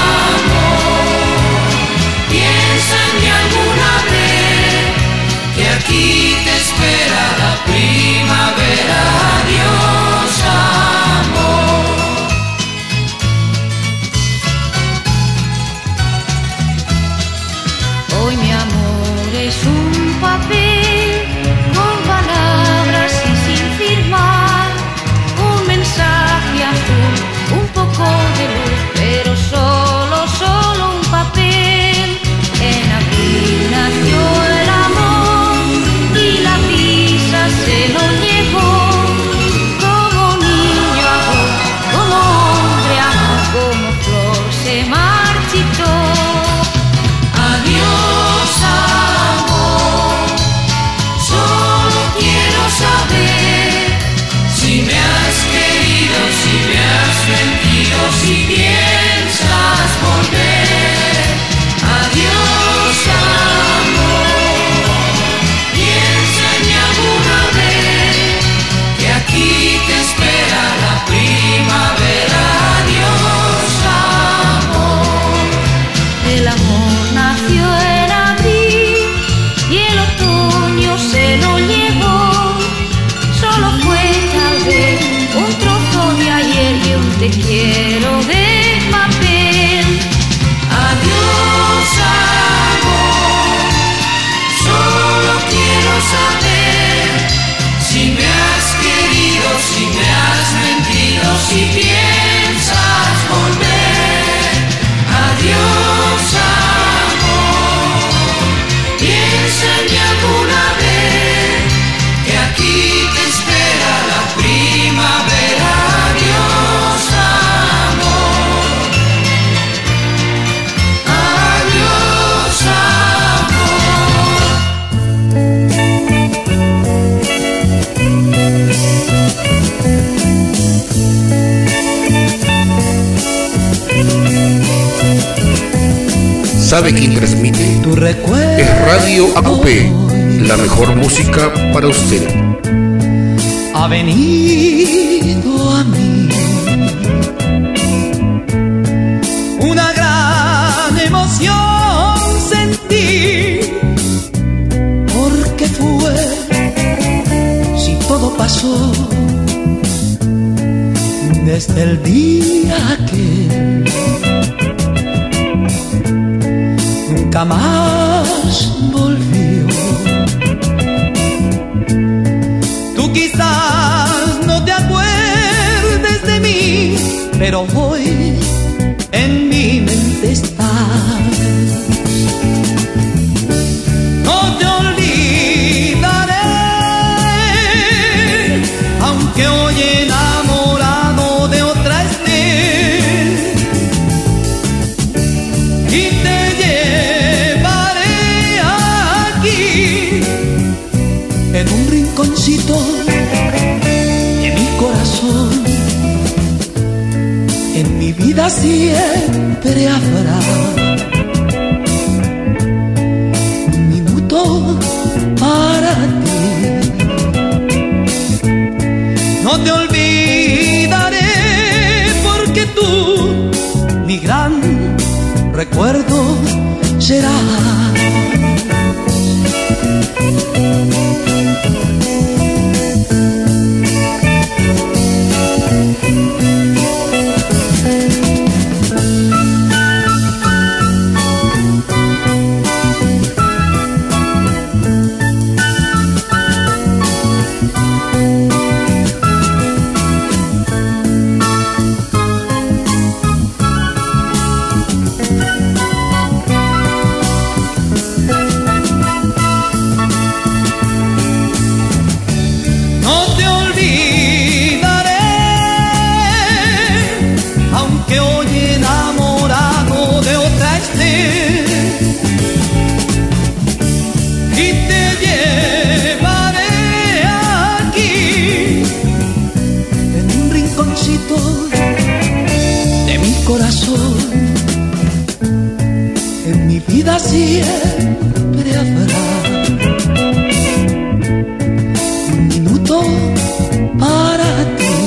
Speaker 16: amor, piensa en mí alguna vez, que aquí te espera la primavera. Adiós amor. Hoy mi amor es un papel con palabras y sin firmar, un mensaje azul, un poco de luz, pero solo, solo un papel. En abril nació el amor y la brisa se lo llevó. Como niño amó, como hombre amó, como flor se marchitó. Adiós amor, solo quiero saber si me has querido, si me has mentido, si piensas volver. Adiós amor, piensa en mí alguna vez, que aquí te espera la primavera. Adiós amor. El amor nació en abril y el otoño se lo llevó. Solo fue tal vez un trozo de ayer y un te quiero de papel. Adiós amor, solo quiero saber si me has querido, si me has mentido, si piensas volver. Adiós amor, piensa en mí alguna vez, que aquí te espera la primavera. Adiós amor, adiós
Speaker 3: ¿Sabe quién transmite?
Speaker 12: Tu recuerdo
Speaker 3: es Radio A Q P, la mejor música para usted.
Speaker 12: Ha venido a mí una gran emoción sentí, porque fue, si todo pasó desde el día que nunca más volvió. Tú quizás no te acuerdes de mí, pero hoy en mi mente estás. No te olvidaré, aunque hoy enamorado de otra esté, y te llevaré aquí en un rinconcito de mi corazón. En mi vida siempre habrá un minuto para ti. No te olvidaré porque tú, mi gran recuerdo, serás. Siempre habrá un minuto para ti.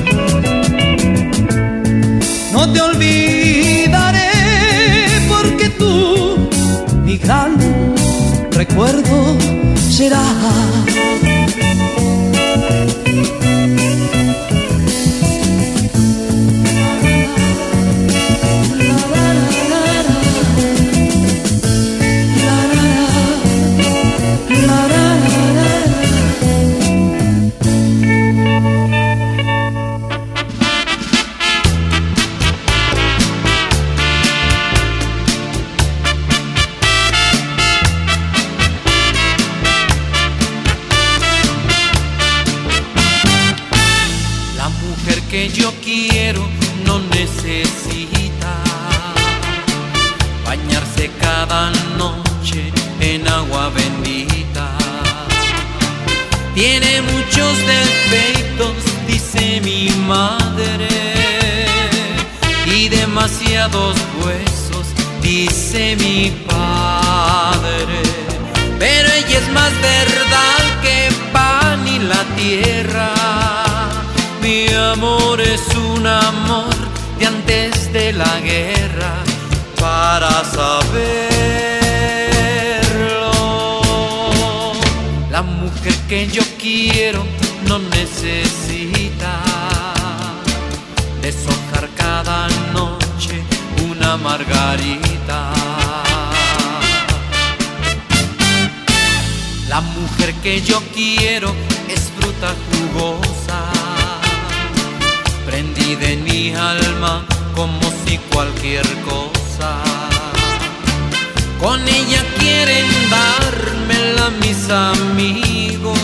Speaker 12: No te olvidaré porque tú, mi gran recuerdo, serás.
Speaker 17: Tiene muchos defectos, dice mi madre, y demasiados huesos, dice mi padre. Pero ella es más verdad que pan y la tierra. Mi amor es un amor de antes de la guerra, para saberlo. La mujer que yo quiero no necesita deshojar cada noche una margarita. La mujer que yo quiero es fruta jugosa, prendida en mi alma como si cualquier cosa. Con ella quieren dármela mis amigos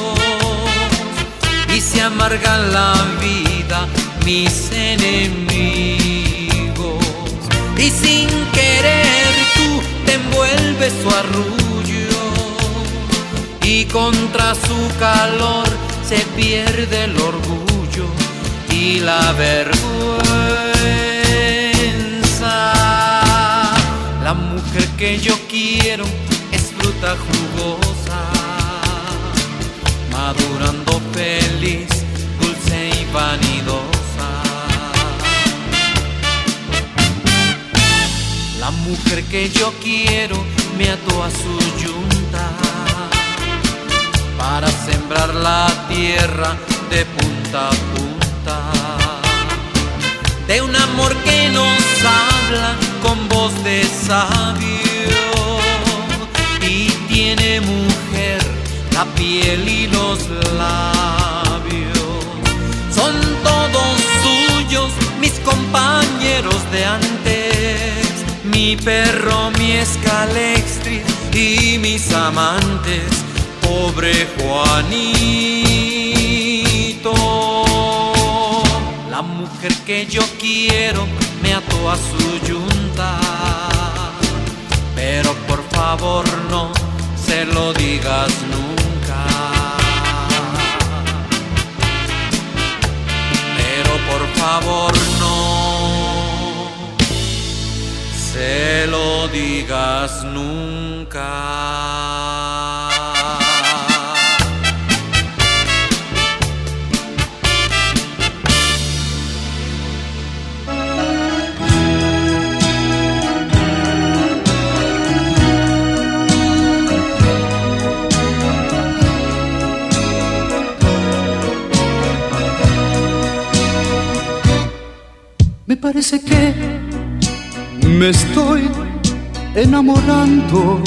Speaker 17: y se amargan la vida mis enemigos. Y sin querer tú te envuelves su arrullo y contra su calor se pierde el orgullo y la vergüenza. La mujer que yo quiero es fruta jugosa, madurando feliz, dulce y vanidosa. La mujer que yo quiero me ató a su yunta para sembrar la tierra de punta a punta. de un amor que nos habla con voz de sabio y tiene mujer la piel y los labios. Son todos suyos mis compañeros de antes, mi perro, mi escalextris y mis amantes, pobre Juanito. La mujer que yo quiero me ató a su yunta, pero por favor no se lo digas nunca. Pero por favor no se lo digas nunca.
Speaker 12: Me parece que me estoy enamorando,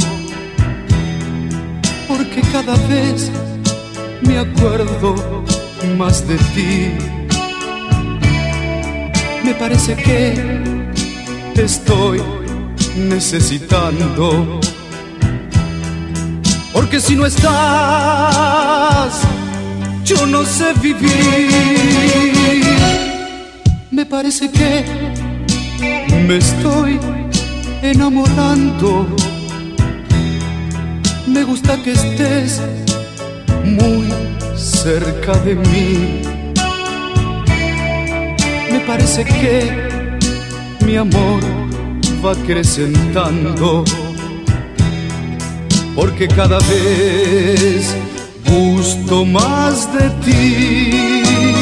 Speaker 12: porque cada vez me acuerdo más de ti. Me parece que estoy necesitando, porque si no estás, yo no sé vivir. Me parece que me estoy enamorando. Me gusta que estés muy cerca de mí. Me parece que mi amor va acrecentando, porque cada vez gusto más de ti.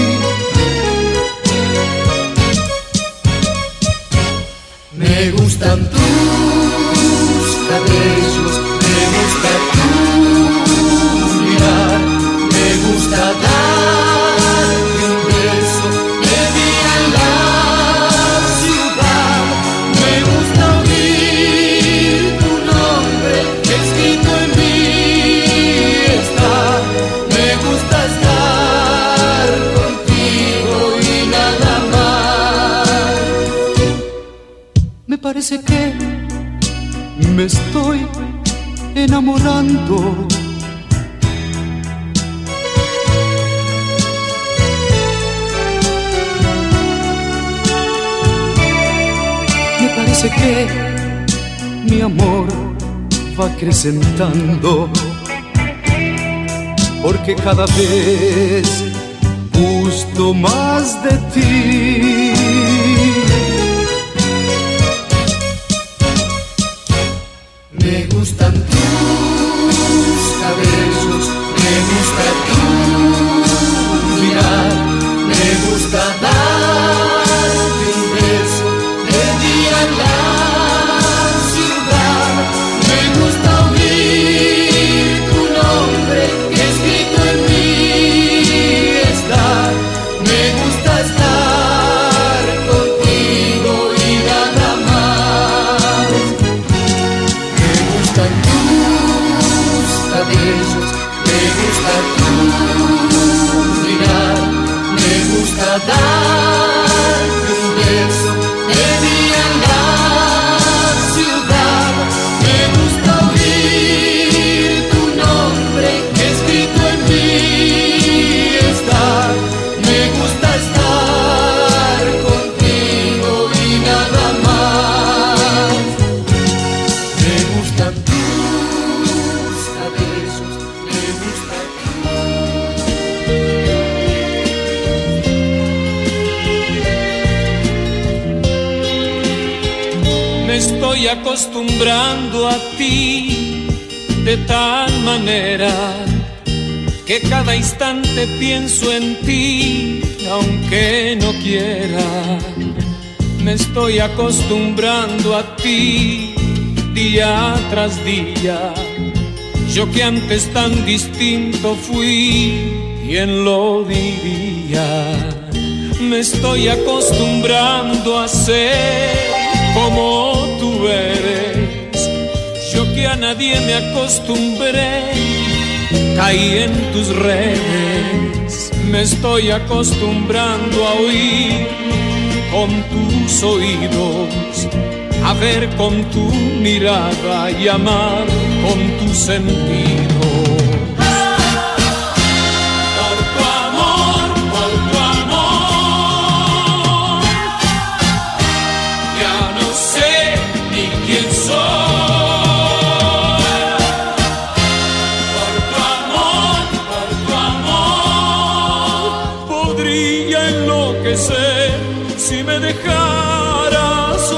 Speaker 2: Me gustan tus cabellos, me gusta tu mirar, me gusta darte un beso de día en la ciudad. Me gusta oír tu nombre escrito en mi estar. Me gusta estar contigo y nada más.
Speaker 12: Me parece que me estoy enamorando. Me parece que mi amor va acrecentando, porque cada vez gusto más de ti.
Speaker 2: Me gustan tus cabellos, me gusta tu mirar, me gusta darte un beso de día en la ciudad. Me gusta oír tu nombre escrito en mi estar. Me gusta estar contigo y nada más. Me gustan tus cabellos, me gusta tu mirar, me gusta darte un beso de día en la ciudad. Me gusta oír tu nombre escrito en mi estar. Me gusta estar contigo y nada más. Me gustan tus cabellos, me gusta
Speaker 8: Me estoy acostumbrando a ti de tal manera que cada instante pienso en ti, aunque no quiera. Me estoy acostumbrando a ti día tras día. Yo que antes tan distinto fui, ¿quién lo diría? Me estoy acostumbrando a ser como tú eres. Yo que a nadie me acostumbré, caí en tus redes. Me estoy acostumbrando a oír con tus oídos, a ver con tu mirada y amar con tu sentido. Si me dejaras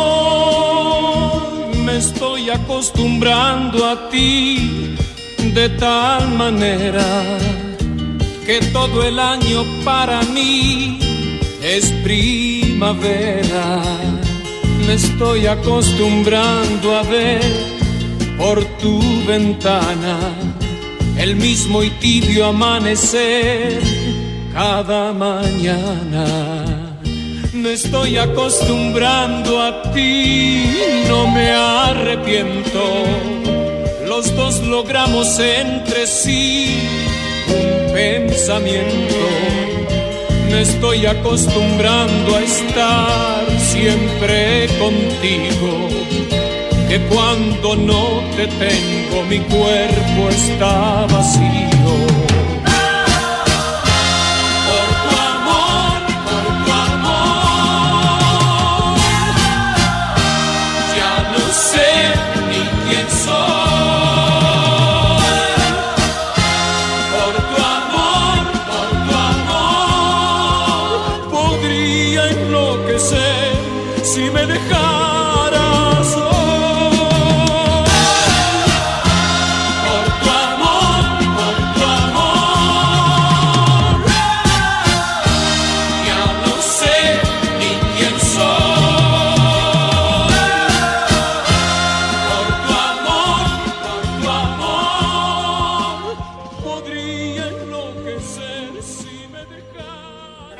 Speaker 8: hoy, me estoy acostumbrando a ti de tal manera que todo el año para mí es primavera. Me estoy acostumbrando a ver por tu ventana el mismo y tibio amanecer cada mañana. Me estoy acostumbrando a ti, no me arrepiento. Los dos logramos entre sí un pensamiento. Me estoy acostumbrando a estar siempre contigo, que cuando no te tengo mi cuerpo está vacío. Si me dejaras hoy, por tu amor, por tu amor, ya no sé ni quién soy. Por tu amor, por tu amor, podría enloquecer si me dejaras.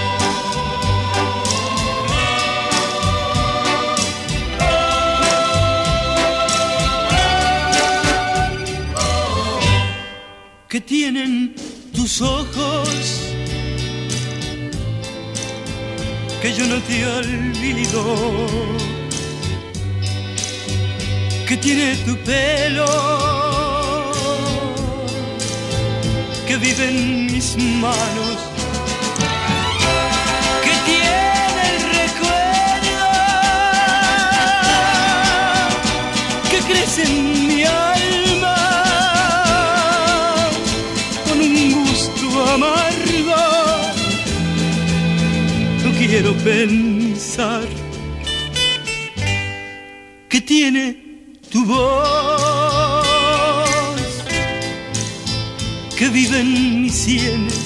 Speaker 5: Que tienen tus ojos, que yo no te olvido, que tiene tu pelo, que vive en mis manos, que tiene el recuerdo, que crece en mi alma amargo. No quiero pensar que tiene tu voz, que vive en mis sienes,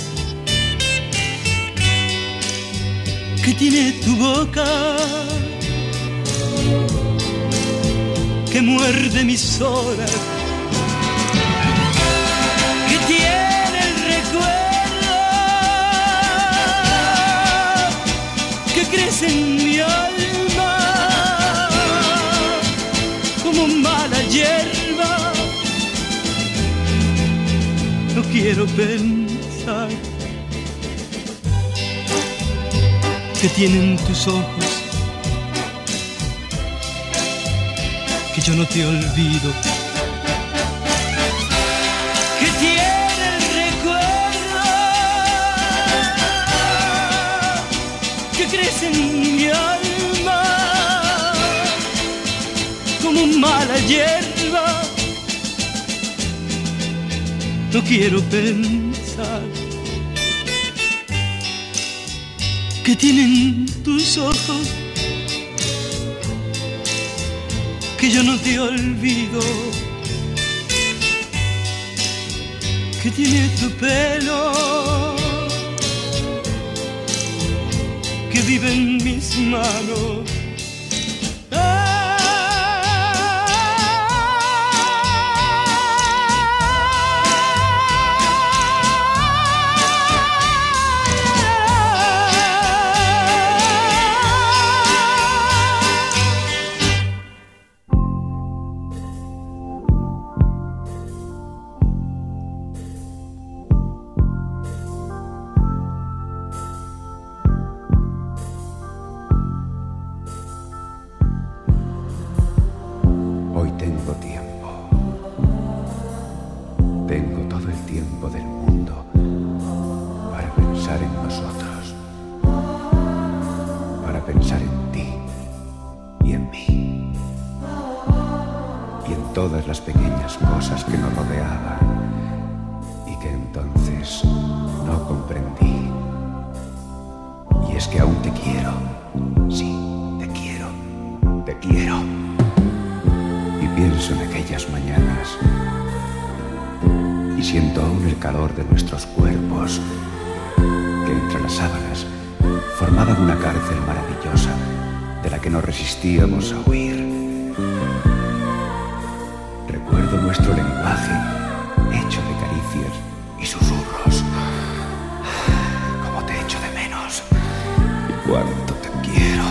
Speaker 5: que tiene tu boca, que muerde mis horas, que tiene que crece en mi alma como mala hierba. No quiero pensar que tienen tus ojos, que yo no te olvido, que tiene el recuerdo, que crece en mi alma como mala hierba. No quiero pensar que tienen tus ojos, que yo no te olvido, que tiene tu pelo, que vive en mis manos.
Speaker 18: todas las pequeñas cosas que nos rodeaban y que entonces no comprendí. Y es que aún te quiero, sí, te quiero, te quiero. Y pienso en aquellas mañanas y siento aún el calor de nuestros cuerpos que entre las sábanas formaban una cárcel maravillosa de la que no resistíamos a huir. Recuerdo nuestro lenguaje hecho de caricias y susurros. Cómo te echo de menos y cuánto te quiero.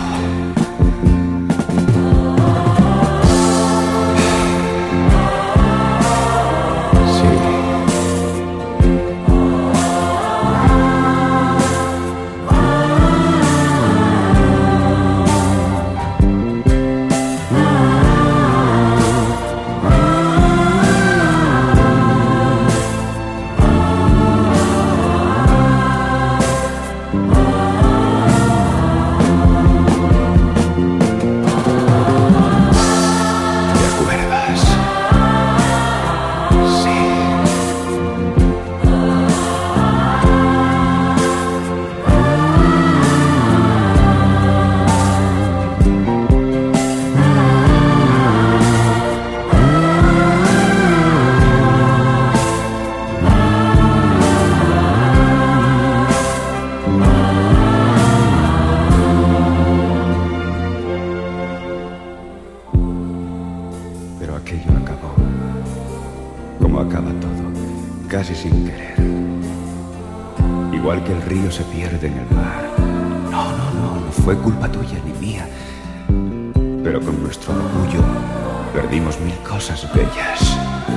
Speaker 18: Casi sin querer. Igual que el río se pierde en el mar. No, no, no, no fue culpa tuya ni mía. Pero con nuestro orgullo perdimos mil cosas bellas.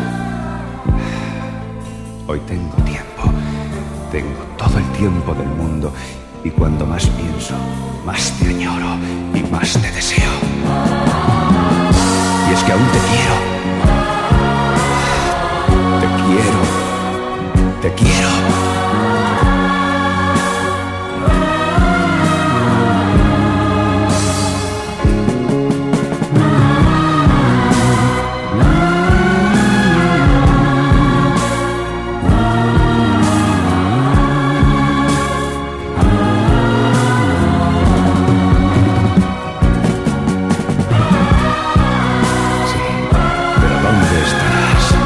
Speaker 18: Hoy tengo tiempo, tengo todo el tiempo del mundo. Y cuando más pienso, más te añoro y más te deseo. Y es que aún te quiero. Te quiero. Te quiero. Sí, pero ¿dónde estarás?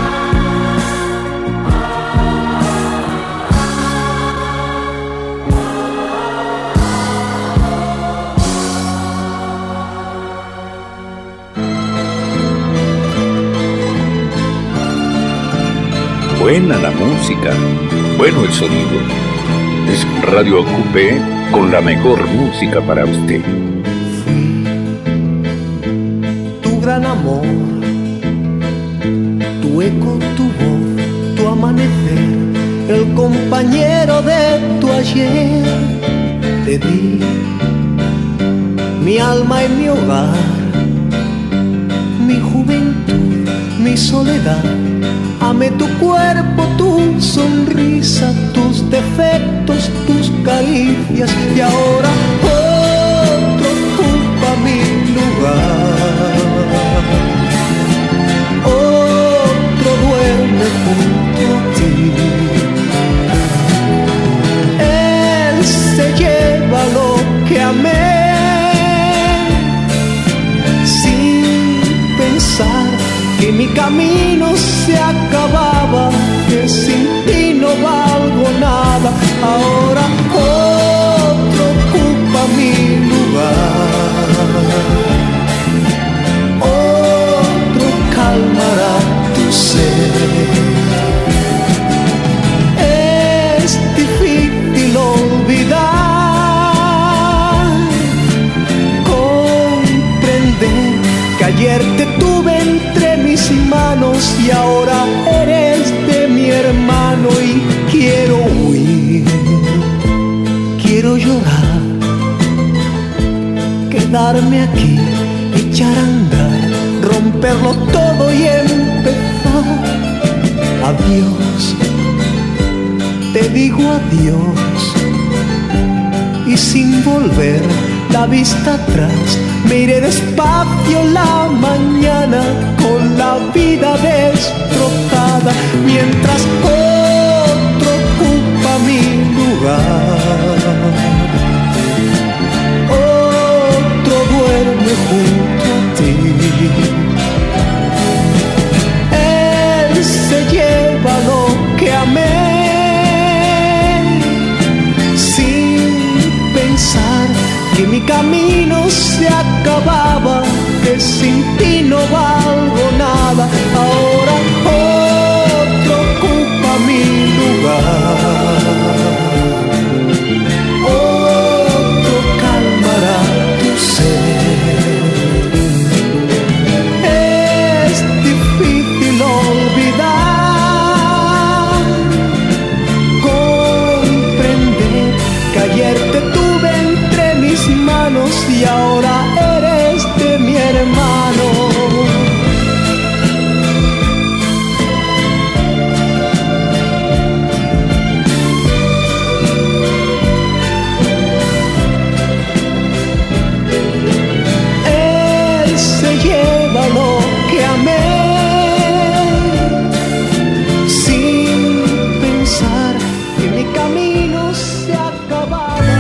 Speaker 9: Buena la música, bueno el sonido. Es Radio Acupé con la mejor música para usted.
Speaker 19: Tu gran amor, tu eco, tu voz, tu amanecer, el compañero de tu ayer. Te di mi alma y mi hogar, mi juventud, mi soledad. Amé tu cuerpo, tu sonrisa, tus defectos, tus caricias. Y ahora otro ocupa mi lugar. Otro duerme junto a ti. Él se lleva lo que amé sin pensar que mi camino se acababa, que sin ti no valgo nada. Ahora otro ocupa mi lugar. Otro calmará tu sed. Es difícil olvidar, comprender que ayer te tuve entre mis manos y ahora eres de mi hermano. Y quiero huir, quiero llorar, quedarme aquí, echar a andar, romperlo todo y empezar. Adiós, te digo adiós, y sin volver la vista atrás, me iré despacio la mañana con la vida destrozada, mientras otro ocupa mi lugar. Otro duerme junto a ti. Él se lleva lo que amé, sin pensar que mi camino se acababa, que sin ti no valgo nada. Ahora otro ocupa mi lugar, otro calmará tu sed. Es difícil olvidar, comprender que ayer te tuve entre mis manos y ahora eres de mi hermano. Él se lleva lo que amé, sin pensar que mi camino se acababa.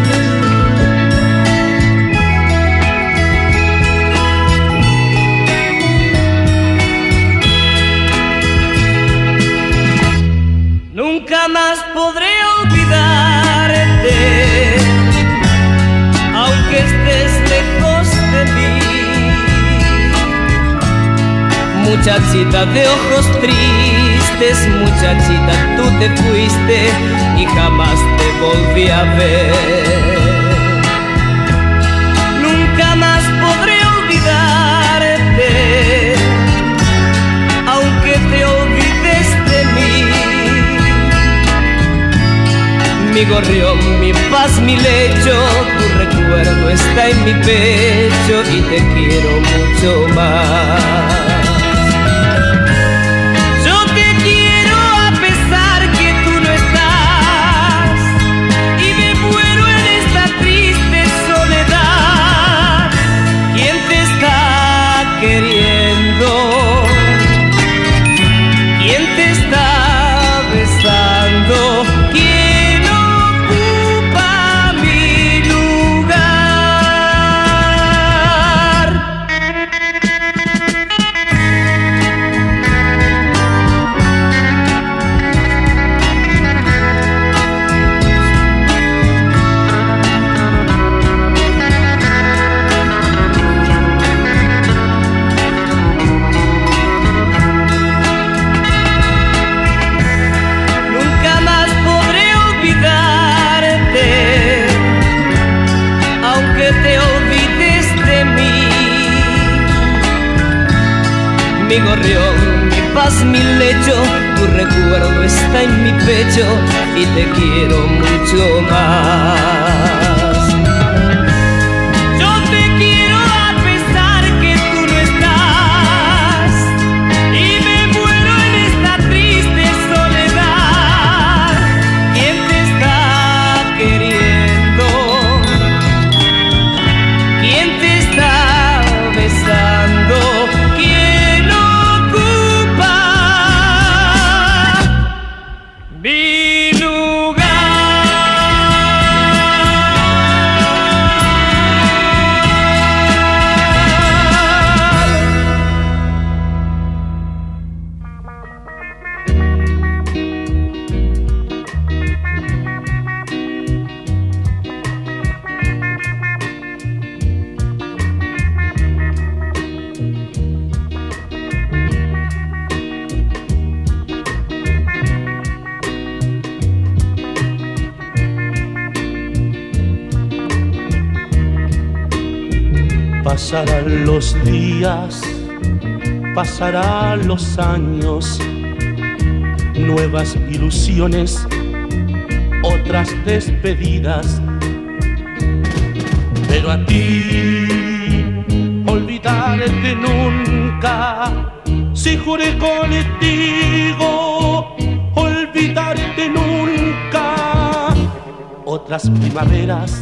Speaker 10: Nunca más podré olvidarte, aunque estés lejos de mí. Muchachita de ojos tristes, muchachita, tú te fuiste y jamás te volví a ver. Nunca más podré olvidarte, aunque te olvides de mí. Mi gorrión, mi paz, mi lecho, tu recuerdo está en mi pecho y te quiero mucho más. Yo te quiero a pesar que tú no estás y me muero en esta triste soledad. ¿Quién te está queriendo? ¿Quién te está besando? ¿Quién mi gorrión, mi paz, mi lecho, tu recuerdo está en mi pecho y te quiero mucho más. Yo te quiero a pesar que tú no estás y me muero en esta triste soledad. ¿Quién te está queriendo? ¿Quién te está besando? Mi lugar.
Speaker 20: Pasarán los días, pasarán los años, nuevas ilusiones, otras despedidas. Pero a ti, olvidarte nunca, si juré contigo, olvidarte nunca. Otras primaveras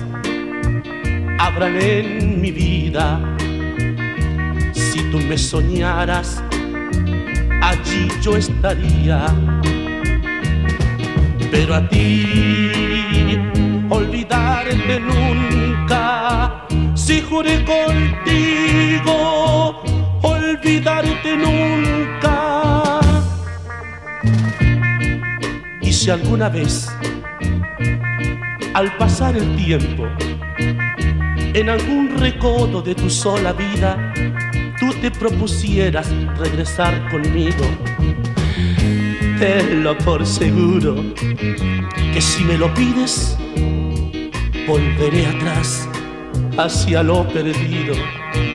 Speaker 20: habrán en mi vida, si tú me soñaras allí yo estaría. Pero a ti, olvidarte nunca, si juré contigo, olvidarte nunca. Y si alguna vez, al pasar el tiempo, en algún recodo de tu sola vida, tú te propusieras regresar conmigo, tenlo por seguro que si me lo pides, volveré atrás hacia lo perdido.